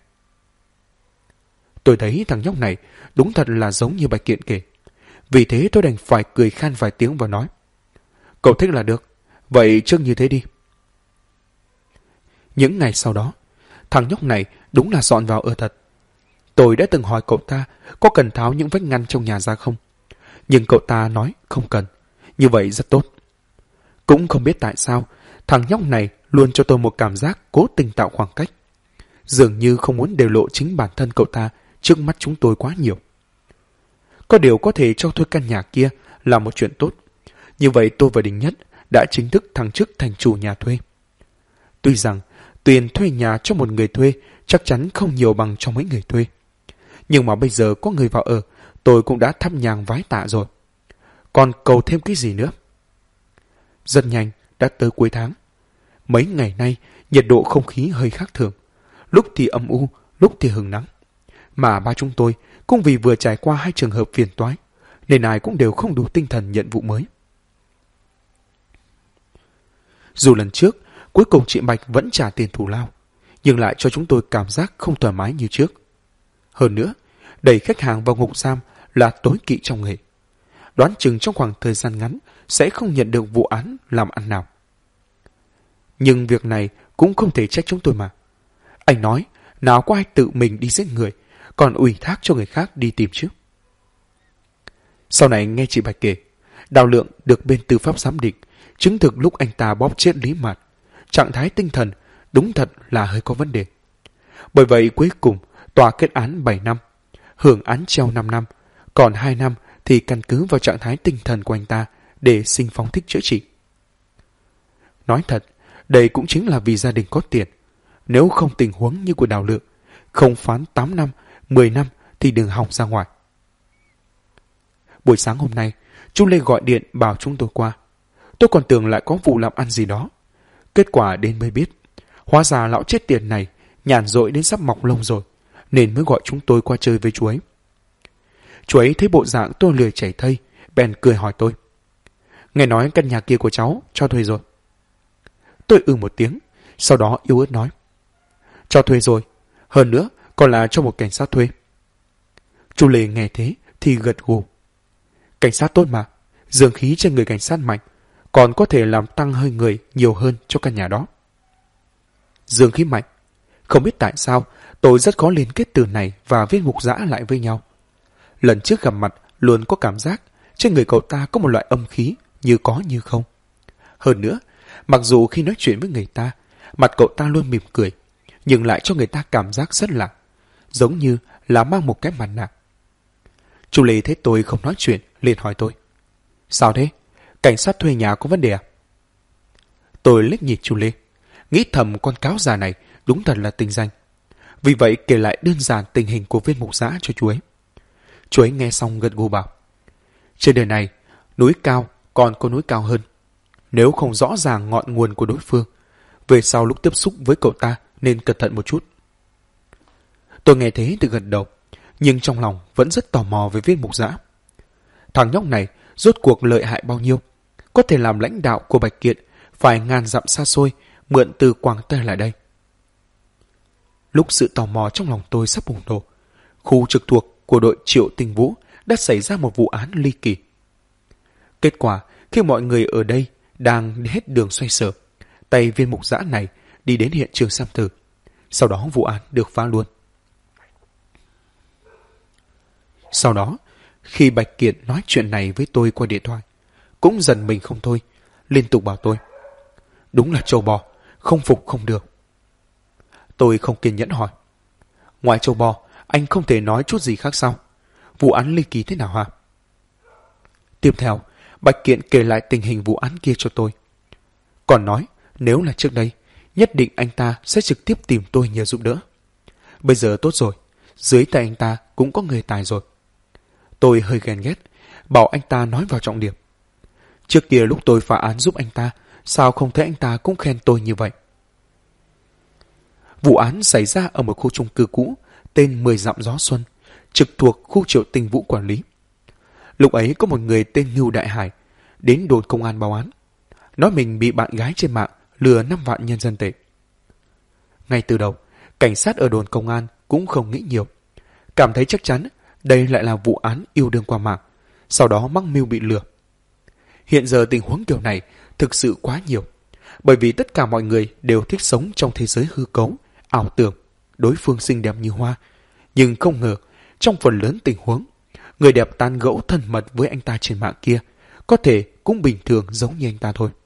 Tôi thấy thằng nhóc này đúng thật là giống như Bạch Kiện kể. Vì thế tôi đành phải cười khan vài tiếng và nói. Cậu thích là được, vậy trước như thế đi. Những ngày sau đó, thằng nhóc này đúng là dọn vào ở thật. Tôi đã từng hỏi cậu ta có cần tháo những vách ngăn trong nhà ra không. Nhưng cậu ta nói không cần, như vậy rất tốt. Cũng không biết tại sao, thằng nhóc này luôn cho tôi một cảm giác cố tình tạo khoảng cách. Dường như không muốn để lộ chính bản thân cậu ta trước mắt chúng tôi quá nhiều. Có điều có thể cho thuê căn nhà kia là một chuyện tốt. Như vậy tôi và Đình Nhất đã chính thức thăng chức thành chủ nhà thuê. Tuy rằng tiền thuê nhà cho một người thuê chắc chắn không nhiều bằng cho mấy người thuê. Nhưng mà bây giờ có người vào ở, tôi cũng đã thắp nhang vái tạ rồi. Còn cầu thêm cái gì nữa? Rất nhanh, đã tới cuối tháng. Mấy ngày nay, nhiệt độ không khí hơi khác thường. Lúc thì âm u, lúc thì hừng nắng. Mà ba chúng tôi cũng vì vừa trải qua 2 trường hợp phiền toái, nên ai cũng đều không đủ tinh thần nhận vụ mới. Dù lần trước, cuối cùng chị Bạch vẫn trả tiền thù lao, nhưng lại cho chúng tôi cảm giác không thoải mái như trước. Hơn nữa, đẩy khách hàng vào ngục giam là tối kỵ trong nghề. Đoán chừng trong khoảng thời gian ngắn sẽ không nhận được vụ án làm ăn nào. Nhưng việc này cũng không thể trách chúng tôi mà. Anh nói, nào có ai tự mình đi giết người, còn ủy thác cho người khác đi tìm chứ. Sau này nghe chị Bạch kể, Đào Lượng được bên tư pháp giám định, chứng thực lúc anh ta bóp chết Lý Mạt, trạng thái tinh thần đúng thật là hơi có vấn đề. Bởi vậy cuối cùng tòa kết án 7 năm, hưởng án treo 5 năm, còn 2 năm thì căn cứ vào trạng thái tinh thần của anh ta để xin phóng thích chữa trị. Nói thật, đây cũng chính là vì gia đình có tiền. Nếu không tình huống như của Đào Lượng, không phán 8 năm, 10 năm thì đừng hòng ra ngoài. Buổi sáng hôm nay, chú Lê gọi điện bảo chúng tôi qua. Tôi còn tưởng lại có vụ làm ăn gì đó. Kết quả đến mới biết, hóa ra lão chết tiệt này nhàn rỗi đến sắp mọc lông rồi, nên mới gọi chúng tôi qua chơi với chú ấy. Chú ấy thấy bộ dạng tôi lười chảy thây, bèn cười hỏi tôi. Nghe nói căn nhà kia của cháu cho thuê rồi. Tôi một tiếng, sau đó yếu ớt nói. Cho thuê rồi, hơn nữa còn là cho một cảnh sát thuê. Chú Lê nghe thế thì gật gù. Cảnh sát tốt mà, dương khí trên người cảnh sát mạnh, còn có thể làm tăng hơi người nhiều hơn cho căn nhà đó. Dương khí mạnh. Không biết tại sao tôi rất khó liên kết từ này và viên mục dã lại với nhau. Lần trước gặp mặt luôn có cảm giác trên người cậu ta có một loại âm khí như có như không. Hơn nữa, mặc dù khi nói chuyện với người ta, mặt cậu ta luôn mỉm cười, nhưng lại cho người ta cảm giác rất lạ, giống như là mang một cái mặt nạ. Chú Lê thấy tôi không nói chuyện, liền hỏi tôi. Sao thế? Cảnh sát thuê nhà có vấn đề à? Tôi liếc nhìn chú Lê, nghĩ thầm con cáo già này đúng thật là tinh danh. Vì vậy kể lại đơn giản tình hình của viên mục giã cho chú ấy. Chú ấy nghe xong gật gù bảo. Trên đời này, núi cao còn có núi cao hơn. Nếu không rõ ràng ngọn nguồn của đối phương, về sau lúc tiếp xúc với cậu ta nên cẩn thận một chút. Tôi nghe thế từ gật đầu, nhưng trong lòng vẫn rất tò mò về viên mục giã. Thằng nhóc này rốt cuộc lợi hại bao nhiêu, có thể làm lãnh đạo của Bạch Kiện phải ngàn dặm xa xôi mượn từ Quảng Tây lại đây. Lúc sự tò mò trong lòng tôi sắp bùng nổ, khu trực thuộc của đội Triệu Tinh Vũ đã xảy ra một vụ án ly kỳ. Kết quả, khi mọi người ở đây đang hết đường xoay sở, tay viên mục giã này đi đến hiện trường xem thử. Sau đó vụ án được phá luôn. Sau đó, khi Bạch Kiện nói chuyện này với tôi qua điện thoại, cũng giận mình không thôi, liên tục bảo tôi. Đúng là trâu bò, không phục không được. Tôi không kiên nhẫn hỏi. Ngoài trâu bò, anh không thể nói chút gì khác sao? Vụ án ly kỳ thế nào hả? Tiếp theo, Bạch Kiện kể lại tình hình vụ án kia cho tôi. Còn nói, nếu là trước đây, nhất định anh ta sẽ trực tiếp tìm tôi nhờ giúp đỡ. Bây giờ tốt rồi, dưới tay anh ta cũng có người tài rồi. Tôi hơi ghen ghét, bảo anh ta nói vào trọng điểm. Trước kia lúc tôi phá án giúp anh ta, sao không thấy anh ta cũng khen tôi như vậy? Vụ án xảy ra ở một khu chung cư cũ tên 10 dặm gió xuân, trực thuộc khu Triệu Tinh Vũ quản lý. Lúc ấy có một người tên Ngưu Đại Hải đến đồn công an báo án, nói mình bị bạn gái trên mạng lừa 5 vạn nhân dân tệ. Ngay từ đầu, cảnh sát ở đồn công an cũng không nghĩ nhiều, cảm thấy chắc chắn đây lại là vụ án yêu đương qua mạng, sau đó mắc mưu bị lừa. Hiện giờ tình huống kiểu này thực sự quá nhiều, bởi vì tất cả mọi người đều thích sống trong thế giới hư cấu, ảo tưởng, đối phương xinh đẹp như hoa. Nhưng không ngờ, trong phần lớn tình huống, người đẹp tán gẫu thân mật với anh ta trên mạng kia, có thể cũng bình thường giống như anh ta thôi.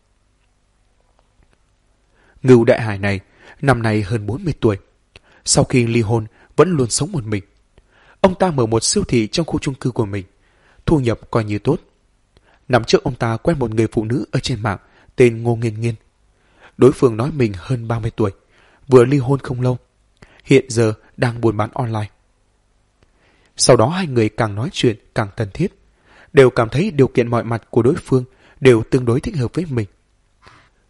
Ngưu Đại Hải này, năm nay hơn 40 tuổi. Sau khi ly hôn, vẫn luôn sống một mình. Ông ta mở một siêu thị trong khu chung cư của mình, thu nhập coi như tốt. Năm trước ông ta quen một người phụ nữ ở trên mạng tên Ngô Nghiên Nghiên. Đối phương nói mình hơn 30 tuổi, vừa ly hôn không lâu, hiện giờ đang buôn bán online. Sau đó hai người càng nói chuyện càng thân thiết, đều cảm thấy điều kiện mọi mặt của đối phương đều tương đối thích hợp với mình,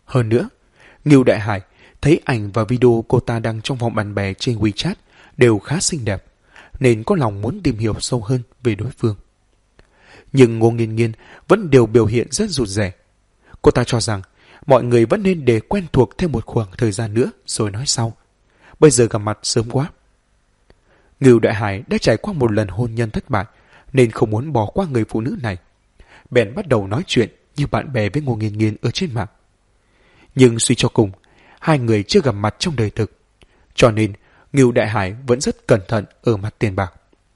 Hơn nữa, Ngưu Đại Hải thấy ảnh và video cô ta đăng trong vòng bạn bè trên WeChat đều khá xinh đẹp, nên có lòng muốn tìm hiểu sâu hơn về đối phương. Nhưng Ngô Nghiên Nghiên vẫn đều biểu hiện rất rụt rè. Cô ta cho rằng mọi người vẫn nên để quen thuộc thêm một khoảng thời gian nữa rồi nói sau. Bây giờ gặp mặt sớm quá. Ngưu Đại Hải đã trải qua một lần hôn nhân thất bại nên không muốn bỏ qua người phụ nữ này. Bèn bắt đầu nói chuyện như bạn bè với Ngô Nghiên Nghiên ở trên mạng. Nhưng suy cho cùng, hai người chưa gặp mặt trong đời thực. Cho nên, Ngưu Đại Hải vẫn rất cẩn thận ở mặt tiền bạc.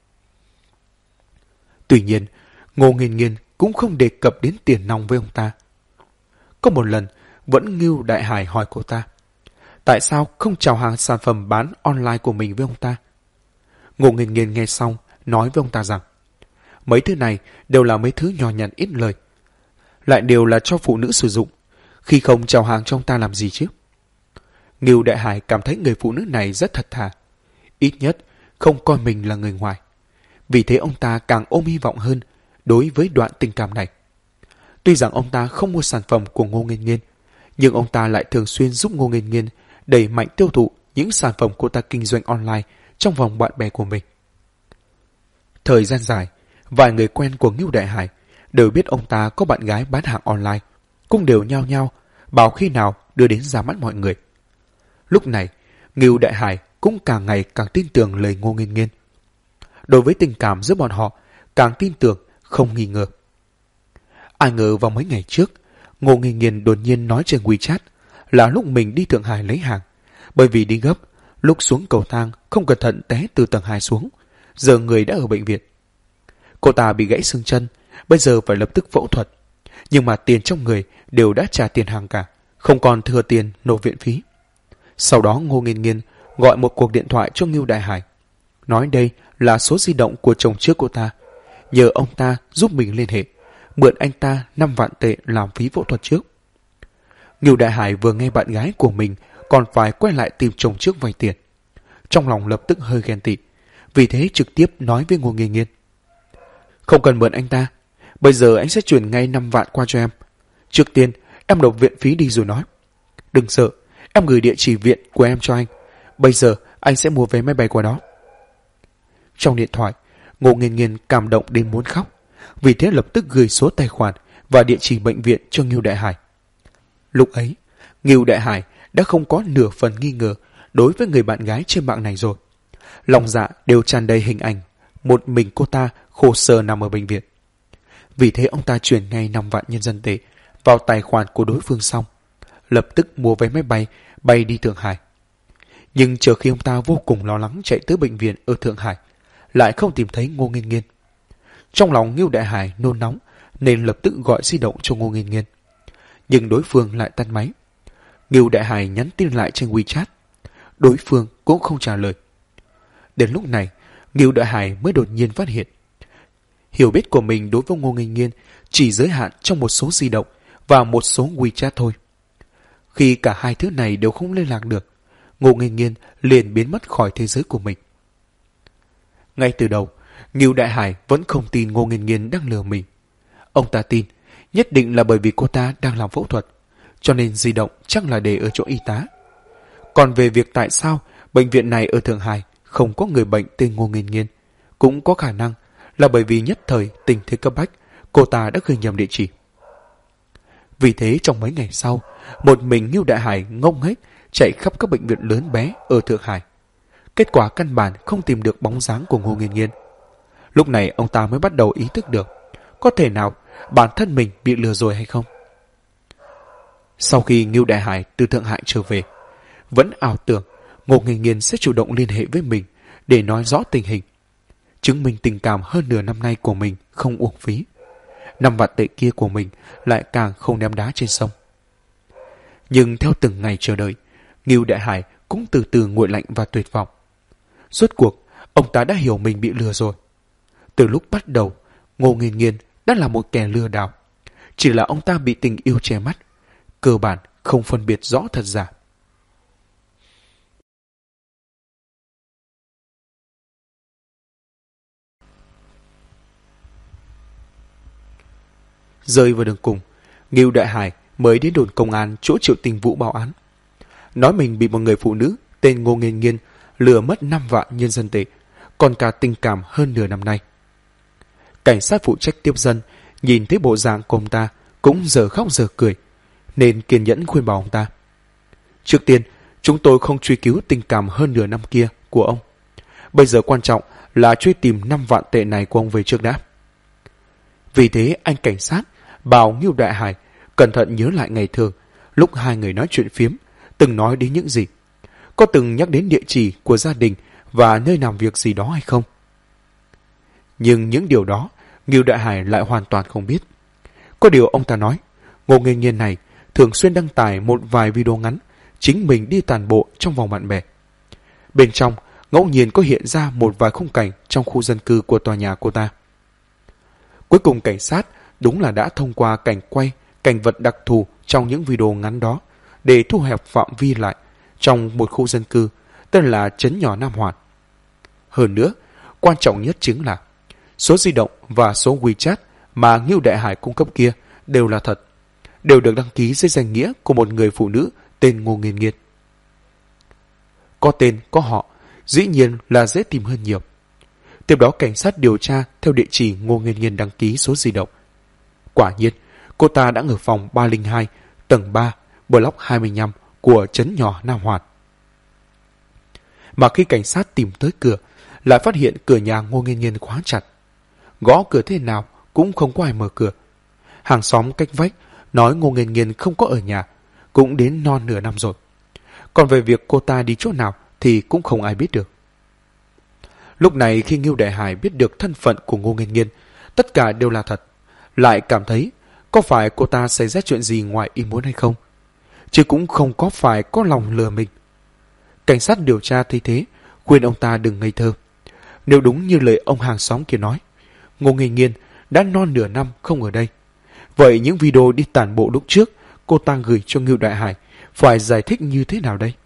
Tuy nhiên, Ngô Nghiên Nghiên cũng không đề cập đến tiền nong với ông ta. Có một lần, vẫn Ngưu Đại Hải hỏi cô ta, tại sao không chào hàng sản phẩm bán online của mình với ông ta? Ngô Nghiên Nghiên nghe xong, nói với ông ta rằng, mấy thứ này đều là mấy thứ nhỏ nhặt ít lời, lại đều là cho phụ nữ sử dụng, khi không chào hàng cho ông ta làm gì chứ? Ngưu Đại Hải cảm thấy người phụ nữ này rất thật thà, ít nhất không coi mình là người ngoài. Vì thế ông ta càng ôm hy vọng hơn đối với đoạn tình cảm này. Tuy rằng ông ta không mua sản phẩm của Ngô Nghiên Nghiên, nhưng ông ta lại thường xuyên giúp Ngô Nghiên Nghiên đẩy mạnh tiêu thụ những sản phẩm cô ta kinh doanh online trong vòng bạn bè của mình. Thời gian dài, vài người quen của Ngưu Đại Hải đều biết ông ta có bạn gái bán hàng online, cũng đều nhao nhao bảo khi nào đưa đến ra mắt mọi người. Lúc này, Ngưu Đại Hải cũng càng ngày càng tin tưởng lời Ngô Nghiên Nghiên. Đối với tình cảm giữa bọn họ, càng tin tưởng, không nghi ngờ. Ai ngờ vào mấy ngày trước, Ngô Nghiên Nghiên đột nhiên nói trên WeChat là lúc mình đi Thượng Hải lấy hàng, bởi vì đi gấp, lúc xuống cầu thang không cẩn thận té từ tầng 2 xuống, giờ người đã ở bệnh viện. Cô ta bị gãy xương chân, bây giờ phải lập tức phẫu thuật, nhưng mà tiền trong người đều đã trả tiền hàng cả, không còn thừa tiền nộp viện phí. Sau đó Ngô Nghiên Nghiên gọi một cuộc điện thoại cho Ngưu Đại Hải, nói đây là số di động của chồng trước cô ta, nhờ ông ta giúp mình liên hệ, mượn anh ta 5 vạn tệ làm phí phẫu thuật trước. Ngưu Đại Hải vừa nghe bạn gái của mình còn phải quay lại tìm chồng trước vay tiền, trong lòng lập tức hơi ghen tị, vì thế trực tiếp nói với Ngô Nghiên Nghiên, không cần mượn anh ta, bây giờ anh sẽ chuyển ngay 5 vạn qua cho em. Trước tiên em nộp viện phí đi rồi nói. Đừng sợ, em gửi địa chỉ viện của em cho anh, bây giờ anh sẽ mua vé máy bay qua đó. Trong điện thoại, Ngô Nghiên Nghiên cảm động đến muốn khóc, vì thế lập tức gửi số tài khoản và địa chỉ bệnh viện cho Ngưu Đại Hải. Lúc ấy, Ngưu Đại Hải đã không có nửa phần nghi ngờ đối với người bạn gái trên mạng này rồi. Lòng dạ đều tràn đầy hình ảnh một mình cô ta khổ sở nằm ở bệnh viện. Vì thế ông ta chuyển ngay 5 vạn nhân dân tệ vào tài khoản của đối phương xong, lập tức mua vé máy bay bay đi Thượng Hải. Nhưng chờ khi ông ta vô cùng lo lắng chạy tới bệnh viện ở Thượng Hải, lại không tìm thấy Ngô Nghiên Nghiên. Trong lòng Ngưu Đại Hải nôn nóng nên lập tức gọi di động cho Ngô Nghiên Nghiên. Nhưng đối phương lại tắt máy. Ngưu Đại Hải nhắn tin lại trên WeChat. Đối phương cũng không trả lời. Đến lúc này, Ngưu Đại Hải mới đột nhiên phát hiện hiểu biết của mình đối với Ngô Nghiên Nghiên chỉ giới hạn trong một số di động và một số WeChat thôi. Khi cả hai thứ này đều không liên lạc được, Ngô Nghiên Nghiên liền biến mất khỏi thế giới của mình. Ngay từ đầu, Ngưu Đại Hải vẫn không tin Ngô Nghiên Nghiên đang lừa mình. Ông ta tin nhất định là bởi vì cô ta đang làm phẫu thuật, cho nên di động chắc là để ở chỗ y tá. Còn về việc tại sao bệnh viện này ở Thượng Hải không có người bệnh tên Ngô Nghiên Nghiên, cũng có khả năng là bởi vì nhất thời tình thế cấp bách, cô ta đã ghi nhầm địa chỉ. Vì thế trong mấy ngày sau, một mình Ngưu Đại Hải ngông nghếch chạy khắp các bệnh viện lớn bé ở Thượng Hải. Kết quả căn bản không tìm được bóng dáng của Ngô Nghiên Nghiên. Lúc này ông ta mới bắt đầu ý thức được, có thể nào bản thân mình bị lừa rồi hay không? Sau khi Ngưu Đại Hải từ Thượng Hải trở về, vẫn ảo tưởng Ngô Nghiên Nghiên sẽ chủ động liên hệ với mình để nói rõ tình hình, chứng minh tình cảm hơn nửa năm nay của mình không uổng phí. 5 vạn tệ kia của mình lại càng không ném đá trên sông. Nhưng theo từng ngày chờ đợi, Ngưu Đại Hải cũng từ từ nguội lạnh và tuyệt vọng. Rốt cuộc, ông ta đã hiểu mình bị lừa rồi. Từ lúc bắt đầu, Ngô Nghiên Nghiên đã là một kẻ lừa đảo. Chỉ là ông ta bị tình yêu che mắt, cơ bản không phân biệt rõ thật giả. Rơi vào đường cùng, Ngưu Đại Hải mới đến đồn công an chỗ Triệu Tình Vũ báo án. Nói mình bị một người phụ nữ tên Ngô Nghênh Nghiên lừa mất 5 vạn nhân dân tệ, còn cả tình cảm hơn nửa năm nay. Cảnh sát phụ trách tiếp dân nhìn thấy bộ dạng của ông ta cũng giờ khóc giờ cười, nên kiên nhẫn khuyên bảo ông ta. Trước tiên, chúng tôi không truy cứu tình cảm hơn nửa năm kia của ông. Bây giờ quan trọng là truy tìm 5 vạn tệ này của ông về trước đã. Vì thế anh cảnh sát bảo Ngưu Đại Hải cẩn thận nhớ lại ngày thường, lúc hai người nói chuyện phiếm, từng nói đến những gì. Có từng nhắc đến địa chỉ của gia đình và nơi làm việc gì đó hay không? Nhưng những điều đó, Ngưu Đại Hải lại hoàn toàn không biết. Có điều ông ta nói, Ngô Nghênh Nghiên này thường xuyên đăng tải một vài video ngắn chính mình đi tản bộ trong vòng bạn bè. Bên trong, ngẫu nhiên có hiện ra một vài khung cảnh trong khu dân cư của tòa nhà cô ta. Cuối cùng cảnh sát đúng là đã thông qua cảnh quay, cảnh vật đặc thù trong những video ngắn đó để thu hẹp phạm vi lại trong một khu dân cư tên là Trấn Nhỏ Nam Hoàn. Hơn nữa, quan trọng nhất chính là số di động và số WeChat mà Ngưu Đại Hải cung cấp kia đều là thật, đều được đăng ký dưới danh nghĩa của một người phụ nữ tên Ngô Nghênh Nghiên. Có tên, có họ, dĩ nhiên là dễ tìm hơn nhiều. Tiếp đó cảnh sát điều tra theo địa chỉ Ngô Nghênh Nghiên đăng ký số di động. Quả nhiên, cô ta đã ở phòng 302, tầng 3, block 25 của Trấn Nhỏ Nam Hoàn. Mà khi cảnh sát tìm tới cửa, lại phát hiện cửa nhà Ngô Nghênh Nghiên khóa chặt. Gõ cửa thế nào cũng không có ai mở cửa. Hàng xóm cách vách nói Ngô Nghênh Nghiên không có ở nhà, cũng đến non nửa năm rồi. Còn về việc cô ta đi chỗ nào thì cũng không ai biết được. Lúc này khi Ngưu Đại Hải biết được thân phận của Ngô Nghênh Nghiên, tất cả đều là thật, lại cảm thấy có phải cô ta xảy ra chuyện gì ngoài ý muốn hay không, chứ cũng không có phải có lòng lừa mình. Cảnh sát điều tra thấy thế, khuyên ông ta đừng ngây thơ. Nếu đúng như lời ông hàng xóm kia nói, Ngô Nghênh Nghiên đã non nửa năm không ở đây, vậy những video đi tản bộ lúc trước cô ta gửi cho Ngưu Đại Hải phải giải thích như thế nào đây?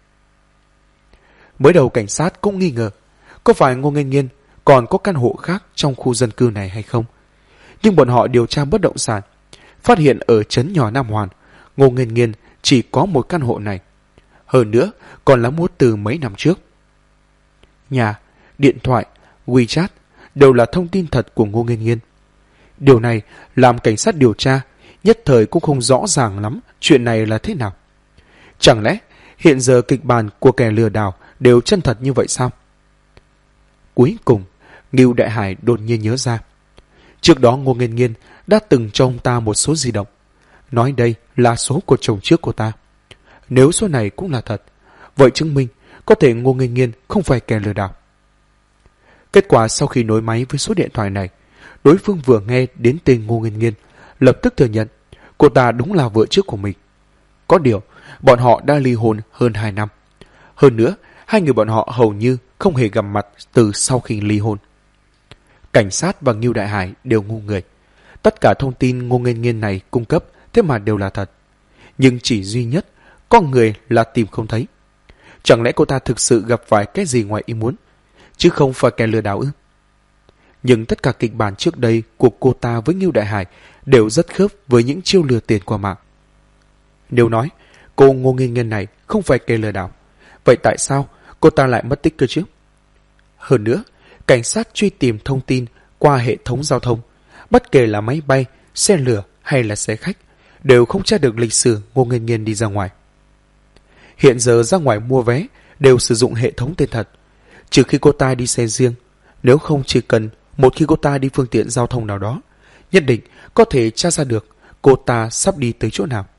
Mới đầu cảnh sát cũng nghi ngờ có phải Ngô Nghênh Nghiên còn có căn hộ khác trong khu dân cư này hay không. Nhưng bọn họ điều tra bất động sản, phát hiện ở Trấn Nhỏ Nam Hoàn, Ngô Nghênh Nghiên chỉ có một căn hộ này. Hơn nữa, còn là mua từ mấy năm trước. Nhà, điện thoại, WeChat đều là thông tin thật của Ngô Nghênh Nghiên. Điều này làm cảnh sát điều tra nhất thời cũng không rõ ràng lắm chuyện này là thế nào. Chẳng lẽ hiện giờ kịch bản của kẻ lừa đảo đều chân thật như vậy sao? Cuối cùng, Ngưu Đại Hải đột nhiên nhớ ra. Trước đó Ngô Nghênh Nghiên đã từng cho ông ta một số di động, nói đây là số của chồng trước cô ta. Nếu số này cũng là thật, vậy chứng minh có thể Ngô Nghênh Nghiên không phải kẻ lừa đảo. Kết quả sau khi nối máy với số điện thoại này, đối phương vừa nghe đến tên Ngô Nghênh Nghiên, lập tức thừa nhận cô ta đúng là vợ trước của mình. Có điều, bọn họ đã ly hôn hơn 2 năm. Hơn nữa, hai người bọn họ hầu như không hề gặp mặt từ sau khi ly hôn. Cảnh sát và Ngưu Đại Hải đều ngu người. Tất cả thông tin Ngô Nghênh Nghiên này cung cấp thế mà đều là thật. Nhưng chỉ duy nhất, con người là tìm không thấy. Chẳng lẽ cô ta thực sự gặp phải cái gì ngoài ý muốn, chứ không phải kẻ lừa đảo ư? Nhưng tất cả kịch bản trước đây của cô ta với Ngưu Đại Hải đều rất khớp với những chiêu lừa tiền qua mạng. Nếu nói cô Ngô Nghênh Nghiên này không phải kẻ lừa đảo, vậy tại sao cô ta lại mất tích cơ chứ? Hơn nữa, cảnh sát truy tìm thông tin qua hệ thống giao thông, bất kể là máy bay, xe lửa hay là xe khách, đều không tra được lịch sử Ngô Nghênh Nghiên đi ra ngoài. Hiện giờ ra ngoài mua vé đều sử dụng hệ thống tên thật, trừ khi cô ta đi xe riêng. Nếu không, chỉ cần một khi cô ta đi phương tiện giao thông nào đó, nhất định có thể tra ra được cô ta sắp đi tới chỗ nào.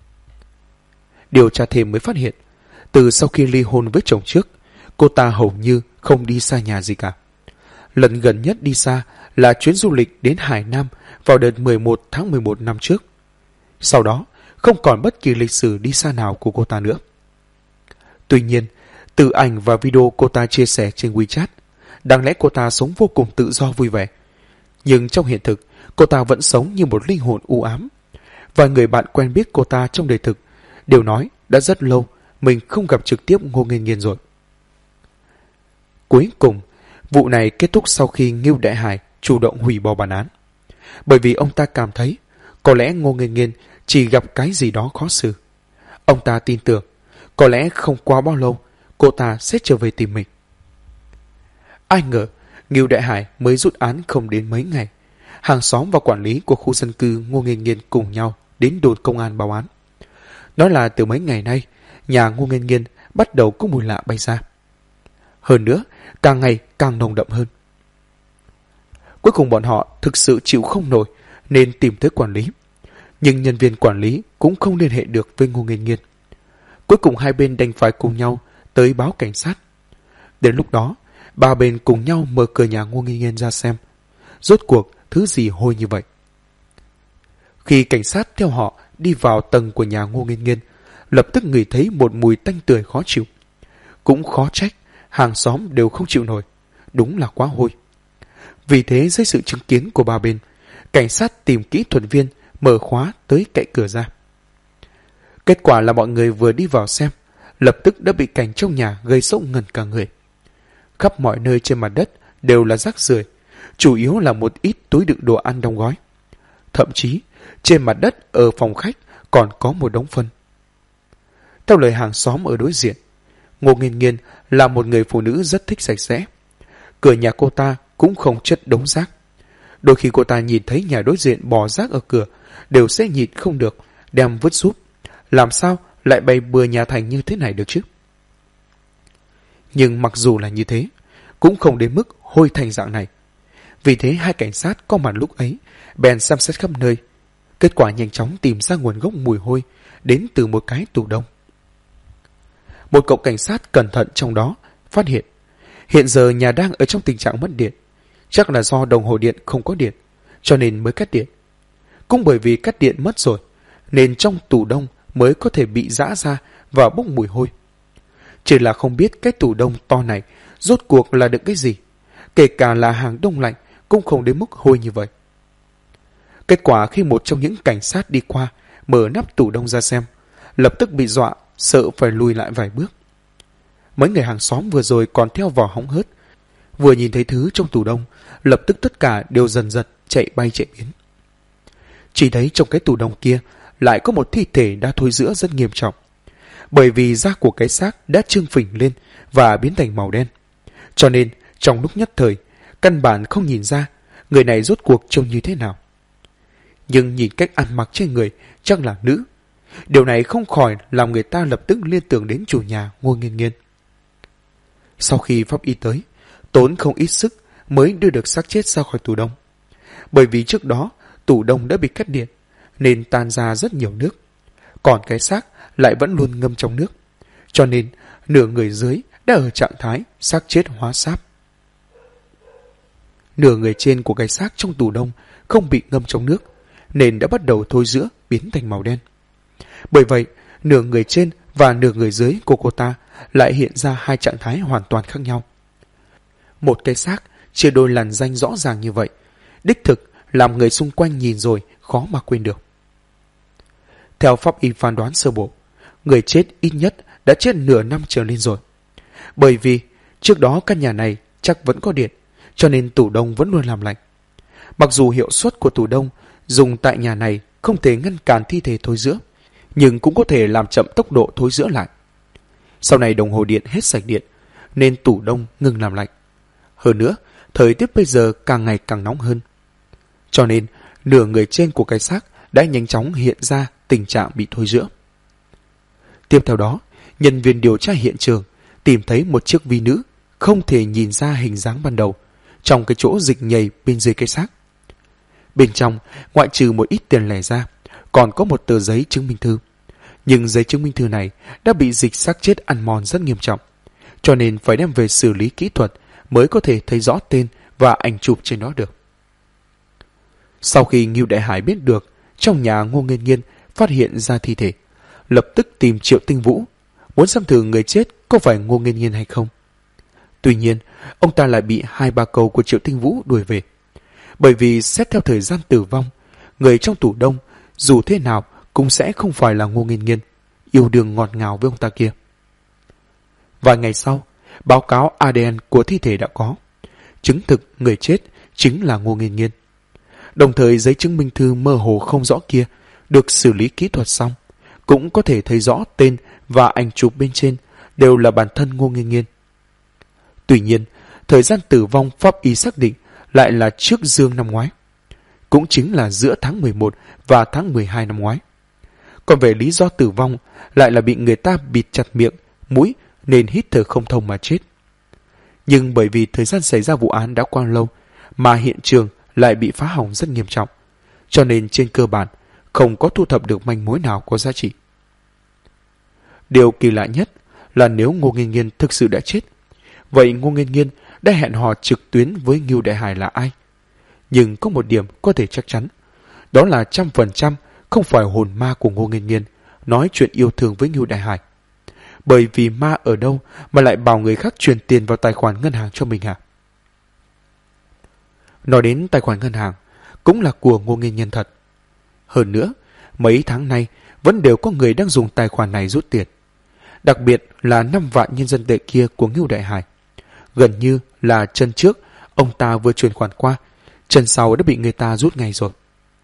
Điều tra thêm mới phát hiện, từ sau khi ly hôn với chồng trước, cô ta hầu như không đi xa nhà gì cả. Lần gần nhất đi xa là chuyến du lịch đến Hải Nam vào đợt 11 tháng 11 năm trước. Sau đó, không còn bất kỳ lịch sử đi xa nào của cô ta nữa. Tuy nhiên, từ ảnh và video cô ta chia sẻ trên WeChat, đáng lẽ cô ta sống vô cùng tự do vui vẻ. Nhưng trong hiện thực, cô ta vẫn sống như một linh hồn u ám. Và người bạn quen biết cô ta trong đời thực đều nói đã rất lâu mình không gặp trực tiếp Ngô Nghênh Nghiên rồi. Cuối cùng, vụ này kết thúc sau khi Ngưu Đại Hải chủ động hủy bỏ bản án. Bởi vì ông ta cảm thấy có lẽ Ngô Nghênh Nghiên chỉ gặp cái gì đó khó xử. Ông ta tin tưởng, có lẽ không quá bao lâu, cô ta sẽ trở về tìm mình. Ai ngờ, Ngưu Đại Hải mới rút án không đến mấy ngày. Hàng xóm và quản lý của khu dân cư Ngô Nghênh Nghiên cùng nhau đến đồn công an báo án. Nói là từ mấy ngày nay, nhà Ngô Nghênh Nghiên bắt đầu có mùi lạ bay ra. Hơn nữa, càng ngày càng nồng đậm hơn. Cuối cùng bọn họ thực sự chịu không nổi nên tìm tới quản lý. Nhưng nhân viên quản lý cũng không liên hệ được với Ngô Nghênh Nghiên. Cuối cùng hai bên đành phải cùng nhau tới báo cảnh sát. Đến lúc đó, ba bên cùng nhau mở cửa nhà Ngô Nghênh Nghiên ra xem. Rốt cuộc thứ gì hôi như vậy? Khi cảnh sát theo họ đi vào tầng của nhà Ngô Nghênh Nghiên, lập tức ngửi thấy một mùi tanh tưởi khó chịu. Cũng khó trách, hàng xóm đều không chịu nổi. Đúng là quá hôi. Vì thế dưới sự chứng kiến của ba bên, cảnh sát tìm kỹ thuật viên mở khóa tới cậy cửa ra. Kết quả là mọi người vừa đi vào xem, lập tức đã bị cảnh trong nhà gây sốc ngần cả người. Khắp mọi nơi trên mặt đất đều là rác rưởi, chủ yếu là một ít túi đựng đồ ăn đóng gói. Thậm chí, trên mặt đất ở phòng khách còn có một đống phân. Theo lời hàng xóm ở đối diện, Ngô Nghênh Nghiên là một người phụ nữ rất thích sạch sẽ. Cửa nhà cô ta cũng không chất đống rác. Đôi khi cô ta nhìn thấy nhà đối diện bỏ rác ở cửa, đều sẽ nhịn không được, đem vứt giúp. Làm sao lại bày bừa nhà thành như thế này được chứ? Nhưng mặc dù là như thế, cũng không đến mức hôi thành dạng này. Vì thế hai cảnh sát có mặt lúc ấy bèn xem xét khắp nơi. Kết quả nhanh chóng tìm ra nguồn gốc mùi hôi đến từ một cái tủ đông. Một cậu cảnh sát cẩn thận trong đó phát hiện giờ nhà đang ở trong tình trạng mất điện. Chắc là do đồng hồ điện không có điện, cho nên mới cắt điện. Cũng bởi vì cắt điện mất rồi, nên trong tủ đông mới có thể bị giã ra và bốc mùi hôi. Chỉ là không biết cái tủ đông to này rốt cuộc là được cái gì. Kể cả là hàng đông lạnh cũng không đến mức hôi như vậy. Kết quả khi một trong những cảnh sát đi qua mở nắp tủ đông ra xem, lập tức bị dọa, sợ phải lùi lại vài bước. Mấy người hàng xóm vừa rồi còn theo vò hóng hớt, vừa nhìn thấy thứ trong tủ đông, lập tức tất cả đều dần dần chạy bay chạy biến. Chỉ thấy trong cái tủ đông kia lại có một thi thể đã thối rữa rất nghiêm trọng, bởi vì da của cái xác đã trương phình lên và biến thành màu đen. Cho nên trong lúc nhất thời, căn bản không nhìn ra người này rốt cuộc trông như thế nào. Nhưng nhìn cách ăn mặc trên người chắc là nữ. Điều này không khỏi làm người ta lập tức liên tưởng đến chủ nhà Ngô Nghênh Nghiên. Sau khi pháp y tới, tốn không ít sức mới đưa được xác chết ra khỏi tủ đông. Bởi vì trước đó tủ đông đã bị cắt điện nên tan ra rất nhiều nước, còn cái xác lại vẫn luôn ngâm trong nước, cho nên nửa người dưới đã ở trạng thái xác chết hóa sáp. Nửa người trên của cái xác trong tủ đông không bị ngâm trong nước nên đã bắt đầu thối rữa biến thành màu đen. Bởi vậy, nửa người trên và nửa người dưới của cô ta lại hiện ra hai trạng thái hoàn toàn khác nhau. Một cái xác chia đôi làn ranh rõ ràng như vậy, đích thực làm người xung quanh nhìn rồi khó mà quên được. Theo pháp y phán đoán sơ bộ, người chết ít nhất đã chết nửa năm trở lên rồi. Bởi vì trước đó căn nhà này chắc vẫn có điện, cho nên tủ đông vẫn luôn làm lạnh. Mặc dù hiệu suất của tủ đông dùng tại nhà này không thể ngăn cản thi thể thối rữa, nhưng cũng có thể làm chậm tốc độ thối rữa lại. Sau này đồng hồ điện hết sạch điện, nên tủ đông ngừng làm lạnh. Hơn nữa, thời tiết bây giờ càng ngày càng nóng hơn. Cho nên, nửa người trên của cái xác đã nhanh chóng hiện ra tình trạng bị thối rữa. Tiếp theo đó, nhân viên điều tra hiện trường tìm thấy một chiếc vi nữ không thể nhìn ra hình dáng ban đầu trong cái chỗ dịch nhầy bên dưới cái xác. Bên trong, ngoại trừ một ít tiền lẻ ra, còn có một tờ giấy chứng minh thư. Nhưng giấy chứng minh thư này đã bị dịch xác chết ăn mòn rất nghiêm trọng, cho nên phải đem về xử lý kỹ thuật mới có thể thấy rõ tên và ảnh chụp trên đó được. Sau khi Ngưu Đại Hải biết được trong nhà Ngô Nghênh Nghiên phát hiện ra thi thể, lập tức tìm Triệu Tinh Vũ, muốn xem thử người chết có phải Ngô Nghênh Nghiên hay không. Tuy nhiên, ông ta lại bị 2-3 câu của Triệu Tinh Vũ đuổi về. Bởi vì xét theo thời gian tử vong, người trong tủ đông dù thế nào cũng sẽ không phải là Ngô Nghênh Nghiên, yêu đương ngọt ngào với ông ta kia. Vài ngày sau, báo cáo ADN của thi thể đã có, chứng thực người chết chính là Ngô Nghênh Nghiên. Đồng thời giấy chứng minh thư mơ hồ không rõ kia được xử lý kỹ thuật xong, cũng có thể thấy rõ tên và ảnh chụp bên trên đều là bản thân Ngô Nghênh Nghiên. Tuy nhiên, thời gian tử vong pháp y xác định lại là trước dương năm ngoái, cũng chính là giữa tháng 11 và tháng 12 năm ngoái. Còn về lý do tử vong lại là bị người ta bịt chặt miệng, mũi nên hít thở không thông mà chết. Nhưng bởi vì thời gian xảy ra vụ án đã qua lâu mà hiện trường lại bị phá hỏng rất nghiêm trọng, cho nên trên cơ bản không có thu thập được manh mối nào có giá trị. Điều kỳ lạ nhất là nếu Ngô Nghênh Nghiên thực sự đã chết, vậy Ngô Nghênh Nghiên đã hẹn hò trực tuyến với Ngưu Đại Hải là ai? Nhưng có một điểm có thể chắc chắn, đó là 100% không phải hồn ma của Ngô Nghênh Nghiên nói chuyện yêu thương với Ngưu Đại Hải. Bởi vì ma ở đâu mà lại bảo người khác truyền tiền vào tài khoản ngân hàng cho mình hả? Nói đến tài khoản ngân hàng, cũng là của Ngô Nghênh Nghiên thật. Hơn nữa, mấy tháng nay vẫn đều có người đang dùng tài khoản này rút tiền. Đặc biệt là 5 vạn nhân dân tệ kia của Ngưu Đại Hải. Gần như là chân trước, ông ta vừa chuyển khoản qua, chân sau đã bị người ta rút ngay rồi.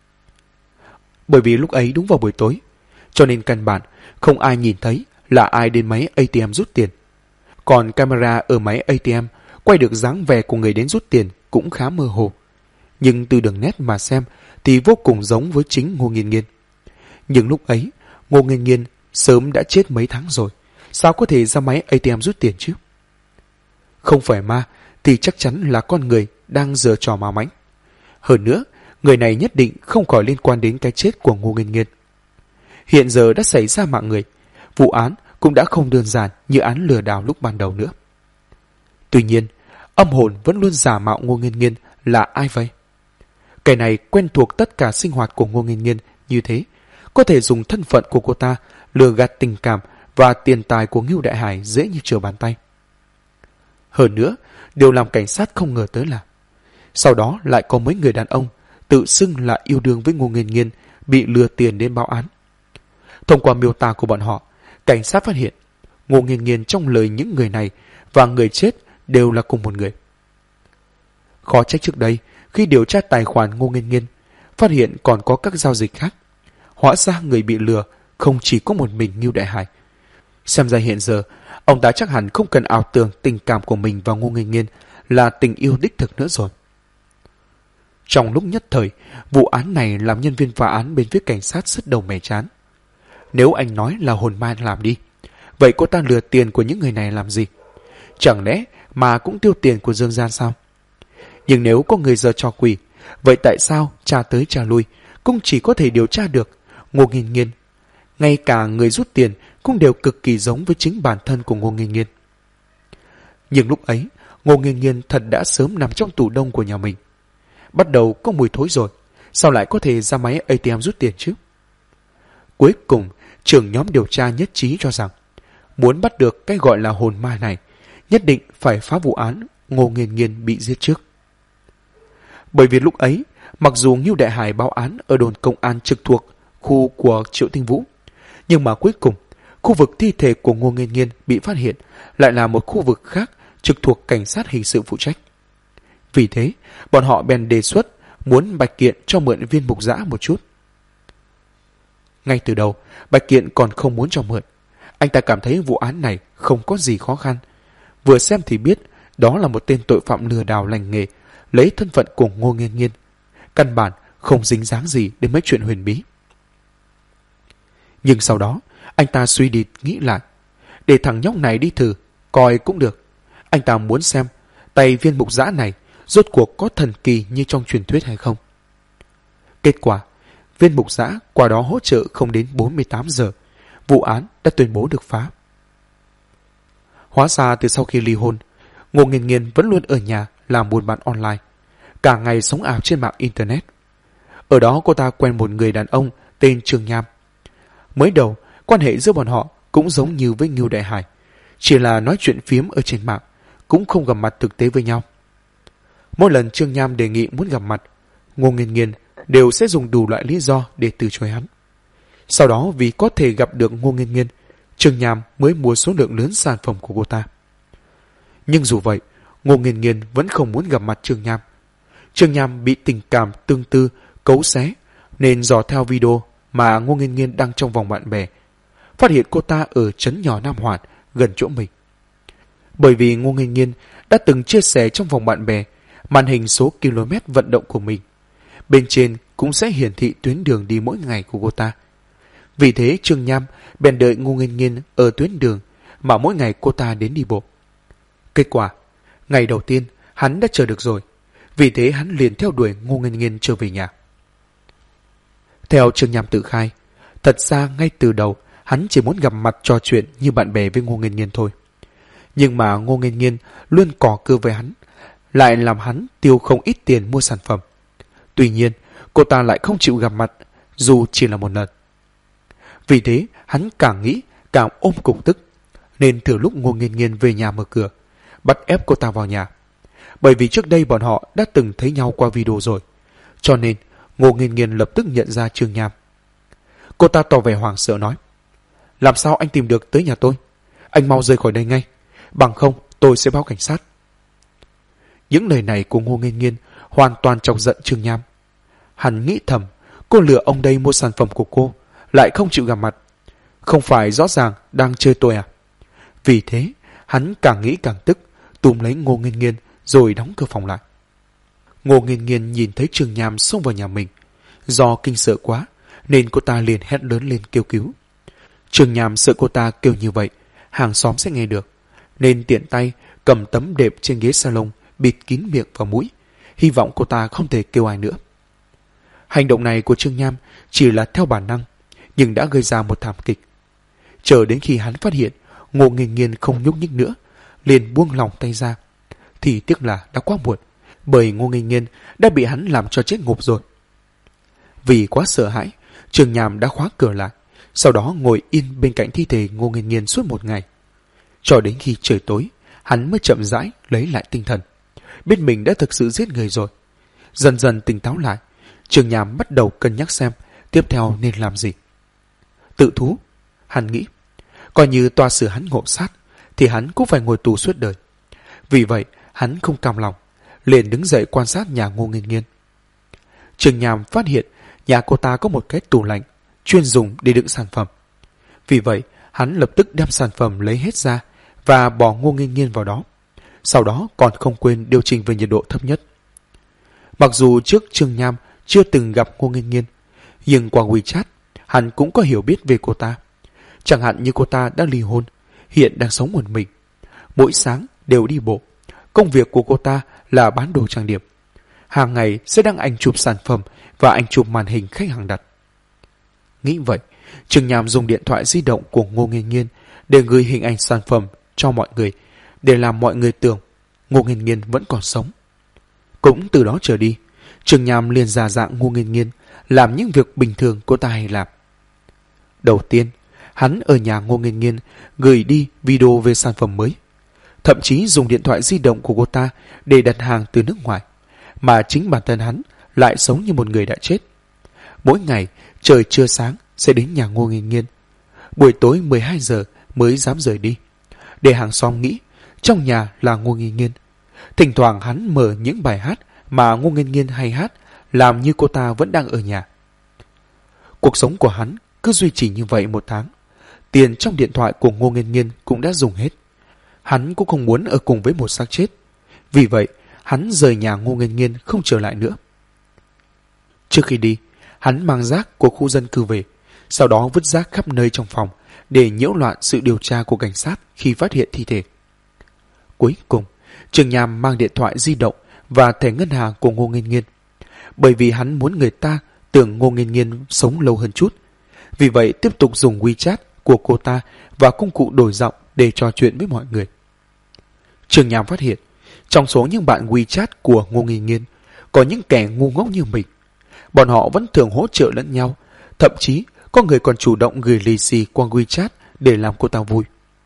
Bởi vì lúc ấy đúng vào buổi tối, cho nên căn bản không ai nhìn thấy là ai đến máy ATM rút tiền. Còn camera ở máy ATM quay được dáng vẻ của người đến rút tiền cũng khá mơ hồ. Nhưng từ đường nét mà xem thì vô cùng giống với chính Ngô Nghênh Nghiên. Nhưng lúc ấy, Ngô Nghênh Nghiên sớm đã chết mấy tháng rồi, sao có thể ra máy ATM rút tiền chứ? Không phải ma thì chắc chắn là con người đang giở trò ma mãnh. Hơn nữa, người này nhất định không có liên quan đến cái chết của Ngô Nghênh Nghiên. Hiện giờ đã xảy ra mạng người, vụ án cũng đã không đơn giản như án lừa đảo lúc ban đầu nữa. Tuy nhiên, âm hồn vẫn luôn giả mạo Ngô Nghênh Nghiên là ai vậy? Kẻ này quen thuộc tất cả sinh hoạt của Ngô Nghênh Nghiên như thế, có thể dùng thân phận của cô ta lừa gạt tình cảm và tiền tài của Ngưu Đại Hải dễ như trở bàn tay. Hơn nữa, điều làm cảnh sát không ngờ tới là sau đó lại có mấy người đàn ông tự xưng là yêu đương với Ngô Nghênh Nghiên bị lừa tiền đến báo án. Thông qua miêu tả của bọn họ, cảnh sát phát hiện Ngô Nghênh Nghiên trong lời những người này và người chết đều là cùng một người. Khó trách trước đây, khi điều tra tài khoản Ngô Nghênh Nghiên, phát hiện còn có các giao dịch khác. Hóa ra người bị lừa không chỉ có một mình Ngưu Đại Hải. Xem ra hiện giờ, ông ta chắc hẳn không cần ảo tưởng tình cảm của mình và Ngô Nghênh Nghiên là tình yêu đích thực nữa rồi. Trong lúc nhất thời, vụ án này làm nhân viên phá án bên phía cảnh sát sứt đầu mẻ chán. Nếu anh nói là hồn ma làm đi, vậy cô ta lừa tiền của những người này làm gì? Chẳng lẽ mà cũng tiêu tiền của dương gian sao? Nhưng nếu có người giở trò quỷ, vậy tại sao tra tới tra lui cũng chỉ có thể điều tra được Ngô Nghênh Nghiên? Ngay cả người rút tiền cũng đều cực kỳ giống với chính bản thân của Ngô Nghênh Nghiên. Nhưng lúc ấy, Ngô Nghênh Nghiên thật đã sớm nằm trong tủ đông của nhà mình. Bắt đầu có mùi thối rồi, sao lại có thể ra máy ATM rút tiền chứ? Cuối cùng, trưởng nhóm điều tra nhất trí cho rằng muốn bắt được cái gọi là hồn ma này, nhất định phải phá vụ án Ngô Nghênh Nghiên bị giết trước. Bởi vì lúc ấy, mặc dù Ngưu Đại Hải báo án ở đồn công an trực thuộc khu của Triệu Tinh Vũ, nhưng mà cuối cùng, khu vực thi thể của Ngô Nghênh Nghiên bị phát hiện lại là một khu vực khác trực thuộc cảnh sát hình sự phụ trách. Vì thế, bọn họ bèn đề xuất muốn Bạch Kiện cho mượn viên mục giã một chút. Ngay từ đầu, Bạch Kiện còn không muốn cho mượn. Anh ta cảm thấy vụ án này không có gì khó khăn. Vừa xem thì biết đó là một tên tội phạm lừa đảo lành nghề, lấy thân phận của Ngô Nghênh Nghiên. Căn bản không dính dáng gì đến mấy chuyện huyền bí. Nhưng sau đó, anh ta suy đi nghĩ lại. Để thằng nhóc này đi thử, coi cũng được. Anh ta muốn xem tay viên mục giã này rốt cuộc có thần kỳ như trong truyền thuyết hay không. Kết quả, viên mục giã qua đó hỗ trợ không đến 48 giờ, vụ án đã tuyên bố được phá. Hóa ra từ sau khi ly hôn, Ngô Nghênh Nghiên vẫn luôn ở nhà làm buôn bán online, cả ngày sống ảo trên mạng Internet. Ở đó cô ta quen một người đàn ông tên Trương Nham. Mới đầu, quan hệ giữa bọn họ cũng giống như với Ngưu Đại Hải, chỉ là nói chuyện phiếm ở trên mạng, cũng không gặp mặt thực tế với nhau. Mỗi lần Trương Nham đề nghị muốn gặp mặt, Ngô Nghênh Nghiên đều sẽ dùng đủ loại lý do để từ chối hắn. Sau đó vì có thể gặp được Ngô Nghênh Nghiên, Trương Nham mới mua số lượng lớn sản phẩm của cô ta. Nhưng dù vậy, Ngô Nghênh Nghiên vẫn không muốn gặp mặt Trương Nham. Trương Nham bị tình cảm tương tư, cấu xé, nên dò theo video mà Ngô Nghên Nghên đang trong vòng bạn bè, phát hiện cô ta ở trấn nhỏ Nam Hoạt gần chỗ mình. Bởi vì Ngô Nghên Nghên đã từng chia sẻ trong vòng bạn bè màn hình số km vận động của mình. Bên trên cũng sẽ hiển thị tuyến đường đi mỗi ngày của cô ta. Vì thế Trương Nham bèn đợi Ngô Nghên Nghên ở tuyến đường mà mỗi ngày cô ta đến đi bộ. Kết quả, ngày đầu tiên hắn đã chờ được rồi. Vì thế hắn liền theo đuổi Ngô Nghên Nghên trở về nhà. Theo Trương Nham tự khai, thật ra ngay từ đầu hắn chỉ muốn gặp mặt trò chuyện như bạn bè với Ngô Nghên Nghên thôi. Nhưng mà Ngô Nghên Nghên luôn cò cưa với hắn, lại làm hắn tiêu không ít tiền mua sản phẩm. Tuy nhiên, cô ta lại không chịu gặp mặt, dù chỉ là một lần. Vì thế, hắn càng nghĩ càng ôm cục tức, nên thừa lúc Ngô Nghên Nghên về nhà mở cửa, bắt ép cô ta vào nhà. Bởi vì trước đây bọn họ đã từng thấy nhau qua video rồi, cho nên Ngô Nghên Nghên lập tức nhận ra Trương Nham. Cô ta tỏ vẻ hoảng sợ nói: làm sao anh tìm được tới nhà tôi? Anh mau rời khỏi đây ngay, bằng không tôi sẽ báo cảnh sát. Những lời này của Ngô Nghên Nghên hoàn toàn chọc giận Trương Nham. Hắn nghĩ thầm, cô lừa ông đây mua sản phẩm của cô, lại không chịu gặp mặt. Không phải rõ ràng đang chơi tôi à? Vì thế, hắn càng nghĩ càng tức, túm lấy Ngô Nghên Nghên rồi đóng cửa phòng lại. Ngô Nghên Nghên nhìn thấy Trương Nham xông vào nhà mình. Do kinh sợ quá, nên cô ta liền hét lớn lên kêu cứu. Trương Nham sợ cô ta kêu như vậy, hàng xóm sẽ nghe được, nên tiện tay cầm tấm đệm trên ghế salon bịt kín miệng và mũi, hy vọng cô ta không thể kêu ai nữa. Hành động này của Trương Nham chỉ là theo bản năng, nhưng đã gây ra một thảm kịch. Chờ đến khi hắn phát hiện Ngô Nghên Nghên không nhúc nhích nữa, liền buông lòng tay ra, thì tiếc là đã quá muộn, bởi Ngô Nghên Nghên đã bị hắn làm cho chết ngục rồi. Vì quá sợ hãi, Trương Nham đã khóa cửa lại, sau đó ngồi yên bên cạnh thi thể Ngô Nghên Nghên suốt một ngày. Cho đến khi trời tối, hắn mới chậm rãi lấy lại tinh thần, biết mình đã thực sự giết người rồi. Dần dần tỉnh táo lại, Trương Nham bắt đầu cân nhắc xem tiếp theo nên làm gì. Tự thú, hắn nghĩ, coi như tòa xử hắn ngộ sát, thì hắn cũng phải ngồi tù suốt đời. Vì vậy, hắn không cam lòng, liền đứng dậy quan sát nhà Ngô Nghên Nghên. Trương Nham phát hiện nhà cô ta có một cái tủ lạnh chuyên dùng để đựng sản phẩm. Vì vậy, hắn lập tức đem sản phẩm lấy hết ra và bỏ Ngô Nghên Nghên vào đó. Sau đó còn không quên điều chỉnh về nhiệt độ thấp nhất. Mặc dù trước Trương Nham chưa từng gặp Ngô Nghên Nghên, nhưng qua WeChat, hắn cũng có hiểu biết về cô ta. Chẳng hạn như cô ta đã ly hôn, hiện đang sống một mình. Mỗi sáng đều đi bộ. Công việc của cô ta là bán đồ trang điểm. Hàng ngày sẽ đăng ảnh chụp sản phẩm và ảnh chụp màn hình khách hàng đặt. Nghĩ vậy, Trương Nham dùng điện thoại di động của Ngô Nghên Nghên để gửi hình ảnh sản phẩm cho mọi người, để làm mọi người tưởng Ngô Nghên Nghên vẫn còn sống. Cũng từ đó trở đi, Trương Nham liền giả dạng Ngô Nghên Nghên làm những việc bình thường cô ta hay làm. Đầu tiên, hắn ở nhà Ngô Nghên Nghên gửi đi video về sản phẩm mới, thậm chí dùng điện thoại di động của cô ta để đặt hàng từ nước ngoài, mà chính bản thân hắn lại sống như một người đã chết. Mỗi ngày trời chưa sáng sẽ đến nhà Ngô Nghên Nghên, buổi tối 12 giờ mới dám rời đi, để hàng xóm nghĩ trong nhà là Ngô Nghên Nghên. Thỉnh thoảng hắn mở những bài hát mà Ngô Nghên Nghên hay hát, làm như cô ta vẫn đang ở nhà. Cuộc sống của hắn cứ duy trì như vậy một tháng. Tiền trong điện thoại của Ngô Nghên Nghên cũng đã dùng hết. Hắn cũng không muốn ở cùng với một xác chết. Vì vậy, hắn rời nhà Ngô Nghên Nghên không trở lại nữa. Trước khi đi, hắn mang rác của khu dân cư về, sau đó vứt rác khắp nơi trong phòng để nhiễu loạn sự điều tra của cảnh sát khi phát hiện thi thể. Cuối cùng, Trương Nham mang điện thoại di động và thẻ ngân hàng của Ngô Nghên Nghên, bởi vì hắn muốn người ta tưởng Ngô Nghên Nghên sống lâu hơn chút. Vì vậy tiếp tục dùng WeChat của cô ta và công cụ đổi giọng để trò chuyện với mọi người. Trương Nham phát hiện, trong số những bạn WeChat của Ngô Nghên Nghên có những kẻ ngu ngốc như mình. Bọn họ vẫn thường hỗ trợ lẫn nhau, thậm chí có người còn chủ động gửi lì xì qua WeChat để làm cô ta vui.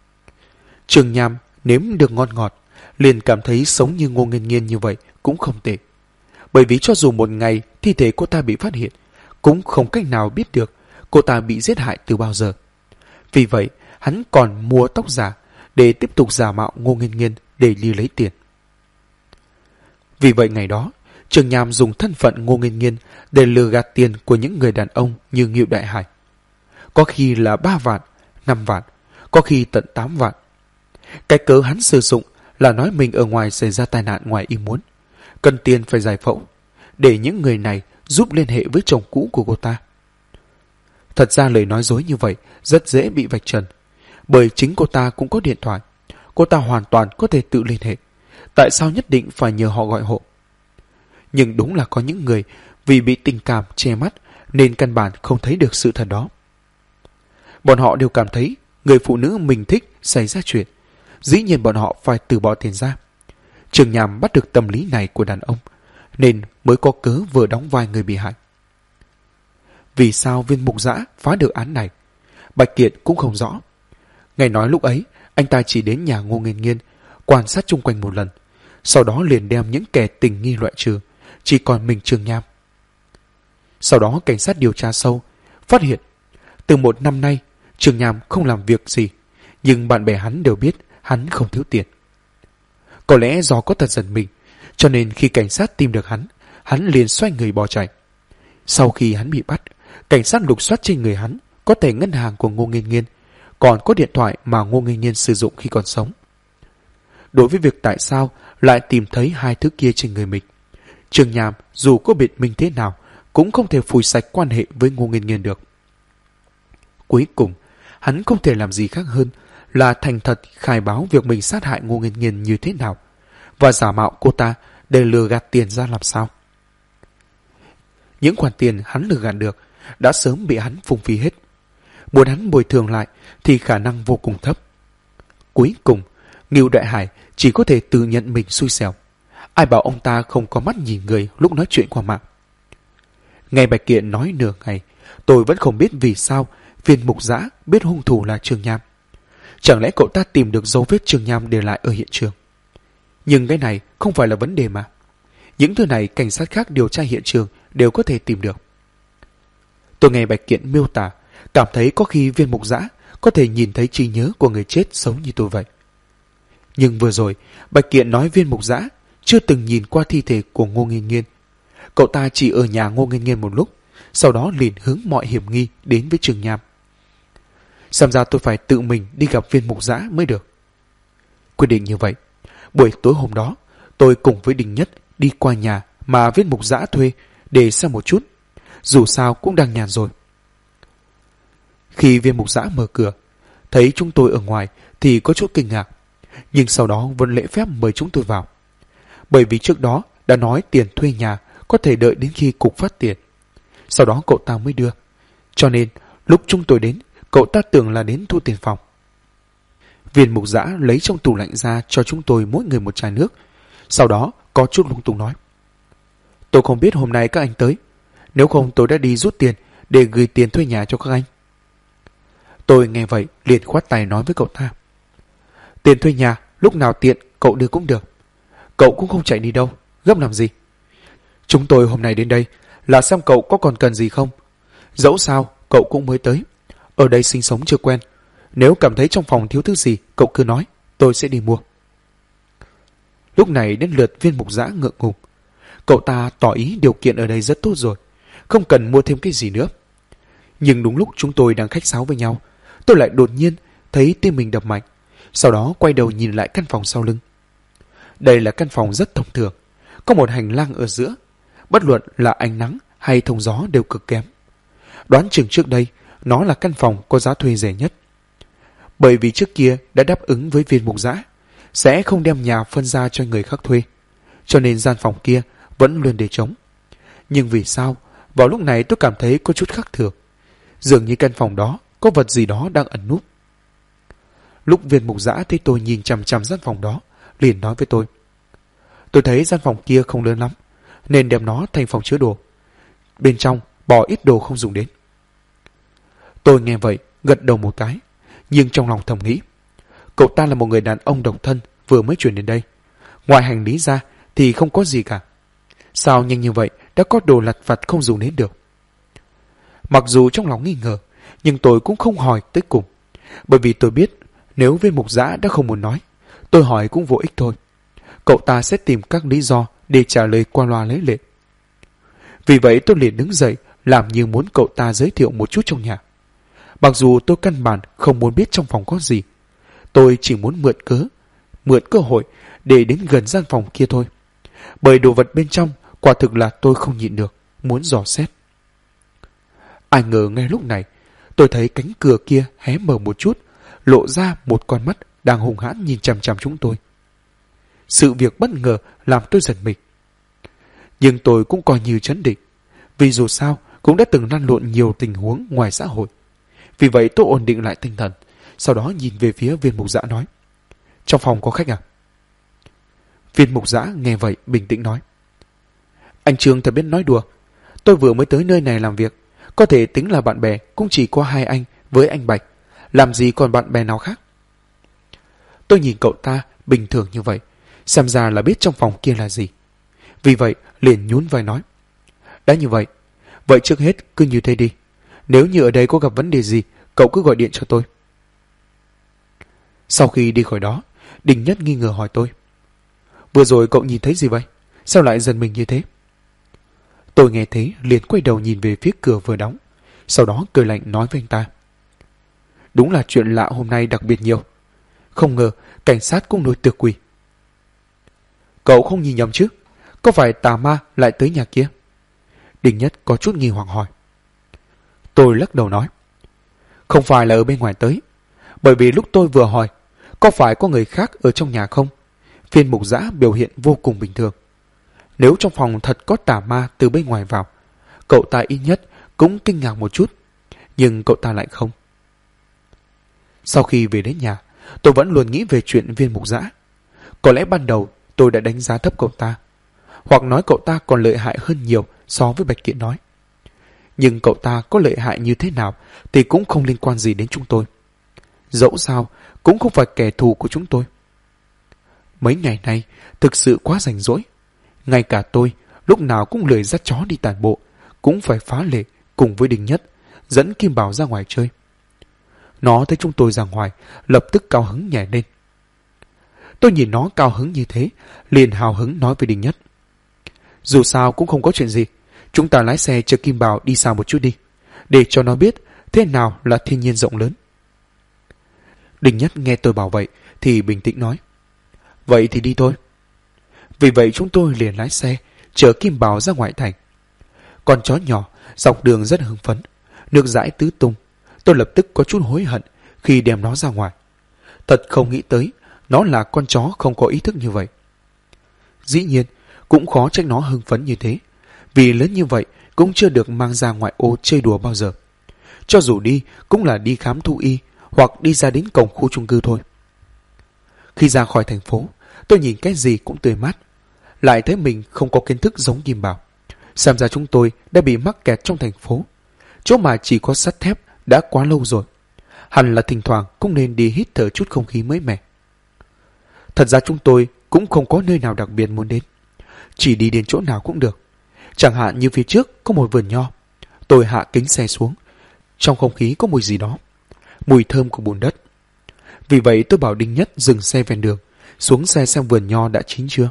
Trương Nham nếm được ngon ngọt, liền cảm thấy sống như Ngô Nghên Nghên như vậy cũng không tệ. Bởi vì cho dù một ngày thi thể cô ta bị phát hiện, cũng không cách nào biết được cô ta bị giết hại từ bao giờ. Vì vậy, hắn còn mua tóc giả để tiếp tục giả mạo Ngô Nghên Nghên để đi lấy tiền. Vì vậy ngày đó, Trường Nham dùng thân phận Ngô Nghênh Nghiên để lừa gạt tiền của những người đàn ông như Ngưu Đại Hải. Có khi là 3 vạn, 5 vạn, có khi tận 8 vạn. Cái cớ hắn sử dụng là nói mình ở ngoài xảy ra tai nạn ngoài ý muốn, cần tiền phải giải phẫu, để những người này giúp liên hệ với chồng cũ của cô ta. Thật ra lời nói dối như vậy rất dễ bị vạch trần, bởi chính cô ta cũng có điện thoại. Cô ta hoàn toàn có thể tự liên hệ. Tại sao nhất định phải nhờ họ gọi hộ? Nhưng đúng là có những người vì bị tình cảm che mắt nên căn bản không thấy được sự thật đó. Bọn họ đều cảm thấy người phụ nữ mình thích xảy ra chuyện, dĩ nhiên bọn họ phải từ bỏ tiền ra. Trường Nham bắt được tâm lý này của đàn ông, nên mới có cớ vừa đóng vai người bị hại. Vì sao Viên Mục Dã phá được án này, Bạch Kiện cũng không rõ. Nghe nói lúc ấy anh ta chỉ đến nhà Ngô Nghênh Nghiên quan sát chung quanh một lần, sau đó liền đem những kẻ tình nghi loại trừ, chỉ còn mình Trường Nham. Sau đó cảnh sát điều tra sâu, phát hiện từ 1 năm nay Trường Nham không làm việc gì, nhưng bạn bè hắn đều biết hắn không thiếu tiền. Có lẽ do có tật giận mình, cho nên khi cảnh sát tìm được hắn liền xoay người bỏ chạy. Sau khi hắn bị bắt, cảnh sát lục soát trên người hắn có thẻ ngân hàng của Ngô Nghênh Nghiên, còn có điện thoại mà Ngô Nghênh Nghiên sử dụng khi còn sống. Đối với việc tại sao lại tìm thấy hai thứ kia trên người mình, Trường Nham dù có biện minh thế nào cũng không thể phủi sạch quan hệ với Ngô Nghênh Nghiên được. Cuối cùng, hắn không thể làm gì khác hơn là thành thật khai báo việc mình sát hại Ngô Nghênh Nghiên như thế nào và giả mạo cô ta để lừa gạt tiền ra làm sao. Những khoản tiền hắn lừa gạt được đã sớm bị hắn phung phí hết. Muốn hắn bồi thường lại thì khả năng vô cùng thấp. Cuối cùng, Ngưu Đại Hải chỉ có thể tự nhận mình xui xẻo. Ai bảo ông ta không có mắt nhìn người lúc nói chuyện qua mạng. Nghe Bạch Kiện nói nửa ngày, tôi vẫn không biết vì sao Viên Mục Dã biết hung thủ là Trường Nham. Chẳng lẽ cậu ta tìm được dấu vết Trường Nham để lại ở hiện trường? Nhưng cái này không phải là vấn đề mà. Những thứ này cảnh sát khác điều tra hiện trường đều có thể tìm được. Tôi nghe Bạch Kiện miêu tả, cảm thấy có khi Viên Mục Dã có thể nhìn thấy trí nhớ của người chết sống như tôi vậy. Nhưng vừa rồi, Bạch Kiện nói Viên Mục Dã chưa từng nhìn qua thi thể của Ngô Nghênh Nghiên. Cậu ta chỉ ở nhà Ngô Nghênh Nghiên một lúc, sau đó liền hướng mọi hiểm nghi đến với Trường Nham. Xem ra tôi phải tự mình đi gặp Viên Mục Dã mới được. Quyết định như vậy, buổi tối hôm đó, tôi cùng với Đình Nhất đi qua nhà mà Viên Mục Dã thuê để xem một chút. Dù sao cũng đang nhàn rồi. Khi Viên Mục Dã mở cửa, thấy chúng tôi ở ngoài thì có chút kinh ngạc, nhưng sau đó vẫn lễ phép mời chúng tôi vào. Bởi vì trước đó đã nói tiền thuê nhà có thể đợi đến khi cục phát tiền, sau đó cậu ta mới đưa. Cho nên lúc chúng tôi đến, cậu ta tưởng là đến thu tiền phòng. Viên Mục Dã lấy trong tủ lạnh ra cho chúng tôi mỗi người một chai nước, sau đó có chút lung tung nói: tôi không biết hôm nay các anh tới, nếu không tôi đã đi rút tiền để gửi tiền thuê nhà cho các anh. Tôi nghe vậy liền khoát tay nói với cậu ta: tiền thuê nhà lúc nào tiện cậu đưa cũng được, cậu cũng không chạy đi đâu, gấp làm gì. Chúng tôi hôm nay đến đây là xem cậu có còn cần gì không. Dẫu sao cậu cũng mới tới, ở đây sinh sống chưa quen, nếu cảm thấy trong phòng thiếu thứ gì cậu cứ nói, tôi sẽ đi mua. Lúc này đến lượt Viên Mục Dã ngượng ngùng. Cậu ta tỏ ý điều kiện ở đây rất tốt rồi, không cần mua thêm cái gì nữa. Nhưng đúng lúc chúng tôi đang khách sáo với nhau, tôi lại đột nhiên thấy tim mình đập mạnh, sau đó quay đầu nhìn lại căn phòng sau lưng. Đây là căn phòng rất thông thường, có một hành lang ở giữa, bất luận là ánh nắng hay thông gió đều cực kém. Đoán chừng trước đây nó là căn phòng có giá thuê rẻ nhất. Bởi vì trước kia đã đáp ứng với Viên Mục Dã sẽ không đem nhà phân ra cho người khác thuê, cho nên gian phòng kia vẫn luôn để trống. Nhưng vì sao vào lúc này tôi cảm thấy có chút khác thường, dường như căn phòng đó có vật gì đó đang ẩn núp. Lúc Viên Mục Dã thấy tôi nhìn chằm chằm gian phòng đó, liền nói với tôi thấy gian phòng kia không lớn lắm, nên đem nó thành phòng chứa đồ, bên trong bỏ ít đồ không dùng đến. Tôi nghe vậy gật đầu một cái, nhưng trong lòng thầm nghĩ, cậu ta là một người đàn ông độc thân vừa mới chuyển đến đây, ngoài hành lý ra thì không có gì cả, sao nhanh như vậy đã có đồ lặt vặt không dùng đến được. Mặc dù trong lòng nghi ngờ, nhưng tôi cũng không hỏi tới cùng, bởi vì tôi biết nếu Viên Mục Dã đã không muốn nói, tôi hỏi cũng vô ích thôi. cậu ta sẽ tìm các lý do để trả lời qua loa lấy lệ. Vì vậy tôi liền đứng dậy làm như muốn cậu ta giới thiệu một chút trong nhà. Mặc dù tôi căn bản không muốn biết trong phòng có gì. Tôi chỉ muốn mượn cơ hội để đến gần gian phòng kia thôi. Bởi đồ vật bên trong quả thực là tôi không nhịn được, muốn dò xét. Ai ngờ ngay lúc này, tôi thấy cánh cửa kia hé mở một chút, lộ ra một con mắt đang hung hãn nhìn chằm chằm chúng tôi. Sự việc bất ngờ làm tôi giật mình. Nhưng tôi cũng coi như trấn định, vì dù sao cũng đã từng lăn lộn nhiều tình huống ngoài xã hội. Vì vậy tôi ổn định lại tinh thần, sau đó nhìn về phía Viên Mục Giã nói: trong phòng có khách à? Viên Mục Giã nghe vậy bình tĩnh nói: anh Trương thật biết nói đùa. Tôi vừa mới tới nơi này làm việc, có thể tính là bạn bè cũng chỉ có hai anh với anh Bạch, làm gì còn bạn bè nào khác. Tôi nhìn cậu ta bình thường như vậy, xem ra là biết trong phòng kia là gì. Vì vậy liền nhún vai nói: đã như vậy, vậy trước hết cứ như thế đi. Nếu như ở đây có gặp vấn đề gì, cậu cứ gọi điện cho tôi. Sau khi đi khỏi đó, Đình Nhất nghi ngờ hỏi tôi: vừa rồi cậu nhìn thấy gì vậy? Sao lại giật mình như thế? Tôi nghe thế liền quay đầu nhìn về phía cửa vừa đóng, sau đó cười lạnh nói với anh ta: đúng là chuyện lạ hôm nay đặc biệt nhiều. Không ngờ cảnh sát cũng nuôi tiệc quỷ. Cậu không nhìn nhầm chứ? Có phải tà ma lại tới nhà kia? Đình Nhất có chút nghi hoặc hỏi. Tôi lắc đầu nói: không phải là ở bên ngoài tới. Bởi vì lúc tôi vừa hỏi có phải có người khác ở trong nhà không, Viên Mục Giã biểu hiện vô cùng bình thường. Nếu trong phòng thật có tà ma từ bên ngoài vào, cậu ta ít nhất cũng kinh ngạc một chút. Nhưng cậu ta lại không. Sau khi về đến nhà, tôi vẫn luôn nghĩ về chuyện Viên Mục Giã. Có lẽ ban đầu tôi đã đánh giá thấp cậu ta, hoặc nói cậu ta còn lợi hại hơn nhiều so với Bạch Kiện nói. Nhưng cậu ta có lợi hại như thế nào thì cũng không liên quan gì đến chúng tôi. Dẫu sao cũng không phải kẻ thù của chúng tôi. Mấy ngày nay thực sự quá rảnh rỗi. Ngay cả tôi lúc nào cũng lười dắt chó đi tản bộ, cũng phải phá lệ cùng với Đình Nhất dẫn Kim Bảo ra ngoài chơi. Nó thấy chúng tôi ra ngoài, lập tức cao hứng nhảy lên. Tôi nhìn nó cao hứng như thế, liền hào hứng nói với Đình Nhất: dù sao cũng không có chuyện gì, chúng ta lái xe chở Kim Bảo đi xa một chút đi, để cho nó biết thế nào là thiên nhiên rộng lớn. Đình Nhất nghe tôi bảo vậy thì bình tĩnh nói: vậy thì đi thôi. Vì vậy chúng tôi liền lái xe chở Kim Bảo ra ngoại thành. Con chó nhỏ dọc đường rất hưng phấn, nước dãi tứ tung. Tôi lập tức có chút hối hận khi đem nó ra ngoài. Thật không nghĩ tới nó là con chó không có ý thức như vậy. Dĩ nhiên cũng khó trách nó hưng phấn như thế, vì lớn như vậy cũng chưa được mang ra ngoại ô chơi đùa bao giờ. Cho dù đi cũng là đi khám thú y hoặc đi ra đến cổng khu chung cư thôi. Khi ra khỏi thành phố, tôi nhìn cái gì cũng tươi mát, lại thấy mình không có kiến thức giống Kim Bảo. Xem ra chúng tôi đã bị mắc kẹt trong thành phố, chỗ mà chỉ có sắt thép đã quá lâu rồi. Hẳn là thỉnh thoảng cũng nên đi hít thở chút không khí mới mẻ. Thật ra chúng tôi cũng không có nơi nào đặc biệt muốn đến, chỉ đi đến chỗ nào cũng được. Chẳng hạn như phía trước có một vườn nho. Tôi hạ kính xe xuống, trong không khí có mùi gì đó, mùi thơm của bùn đất. Vì vậy tôi bảo Đinh Nhất dừng xe ven đường, xuống xe xem vườn nho đã chín chưa.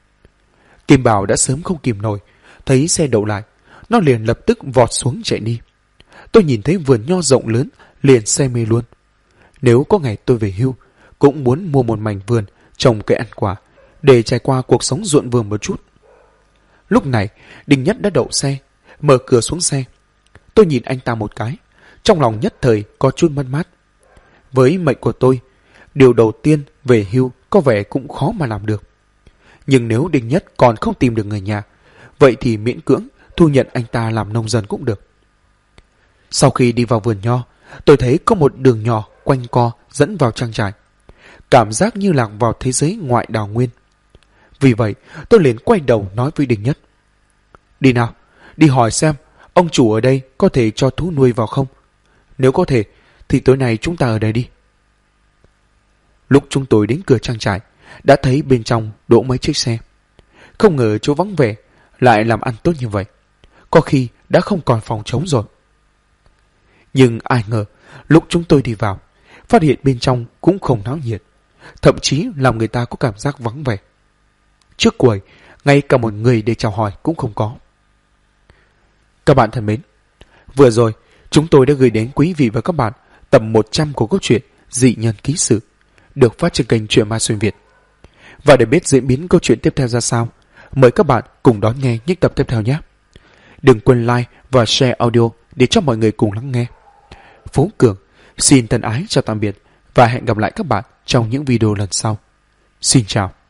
Kim Bảo đã sớm không kìm nổi, thấy xe đậu lại, nó liền lập tức vọt xuống chạy đi. Tôi nhìn thấy vườn nho rộng lớn, liền say mê luôn. Nếu có ngày tôi về hưu, cũng muốn mua một mảnh vườn trồng cây ăn quả, để trải qua cuộc sống ruộng vườn một chút. Lúc này Đinh Nhất đã đậu xe, mở cửa xuống xe. Tôi nhìn anh ta một cái, trong lòng nhất thời có chút mất mát. Với mệnh của tôi, điều đầu tiên về hưu có vẻ cũng khó mà làm được. Nhưng nếu Đinh Nhất còn không tìm được người nhà, vậy thì miễn cưỡng thu nhận anh ta làm nông dân cũng được. Sau khi đi vào vườn nho, tôi thấy có một đường nhỏ quanh co dẫn vào trang trại. Cảm giác như lạc vào thế giới ngoại đào nguyên. Vì vậy tôi liền quay đầu nói với Đinh Nhất: đi nào, đi hỏi xem ông chủ ở đây có thể cho thú nuôi vào không. Nếu có thể thì tối nay chúng ta ở đây đi. Lúc chúng tôi đến cửa trang trại, đã thấy bên trong đỗ mấy chiếc xe. Không ngờ chỗ vắng vẻ lại làm ăn tốt như vậy, có khi đã không còn phòng trống rồi. Nhưng ai ngờ lúc chúng tôi đi vào, phát hiện bên trong cũng không náo nhiệt, thậm chí làm người ta có cảm giác vắng vẻ. Trước quầy, ngay cả một người để chào hỏi cũng không có. Các bạn thân mến, vừa rồi chúng tôi đã gửi đến quý vị và các bạn tập 100 của câu chuyện Dị Nhân Ký Sự được phát trên kênh Truyện Ma Xuyên Việt. Và để biết diễn biến câu chuyện tiếp theo ra sao, mời các bạn cùng đón nghe những tập tiếp theo nhé. Đừng quên like và share audio để cho mọi người cùng lắng nghe. Phú Cường xin thân ái chào tạm biệt và hẹn gặp lại các bạn trong những video lần sau. Xin chào.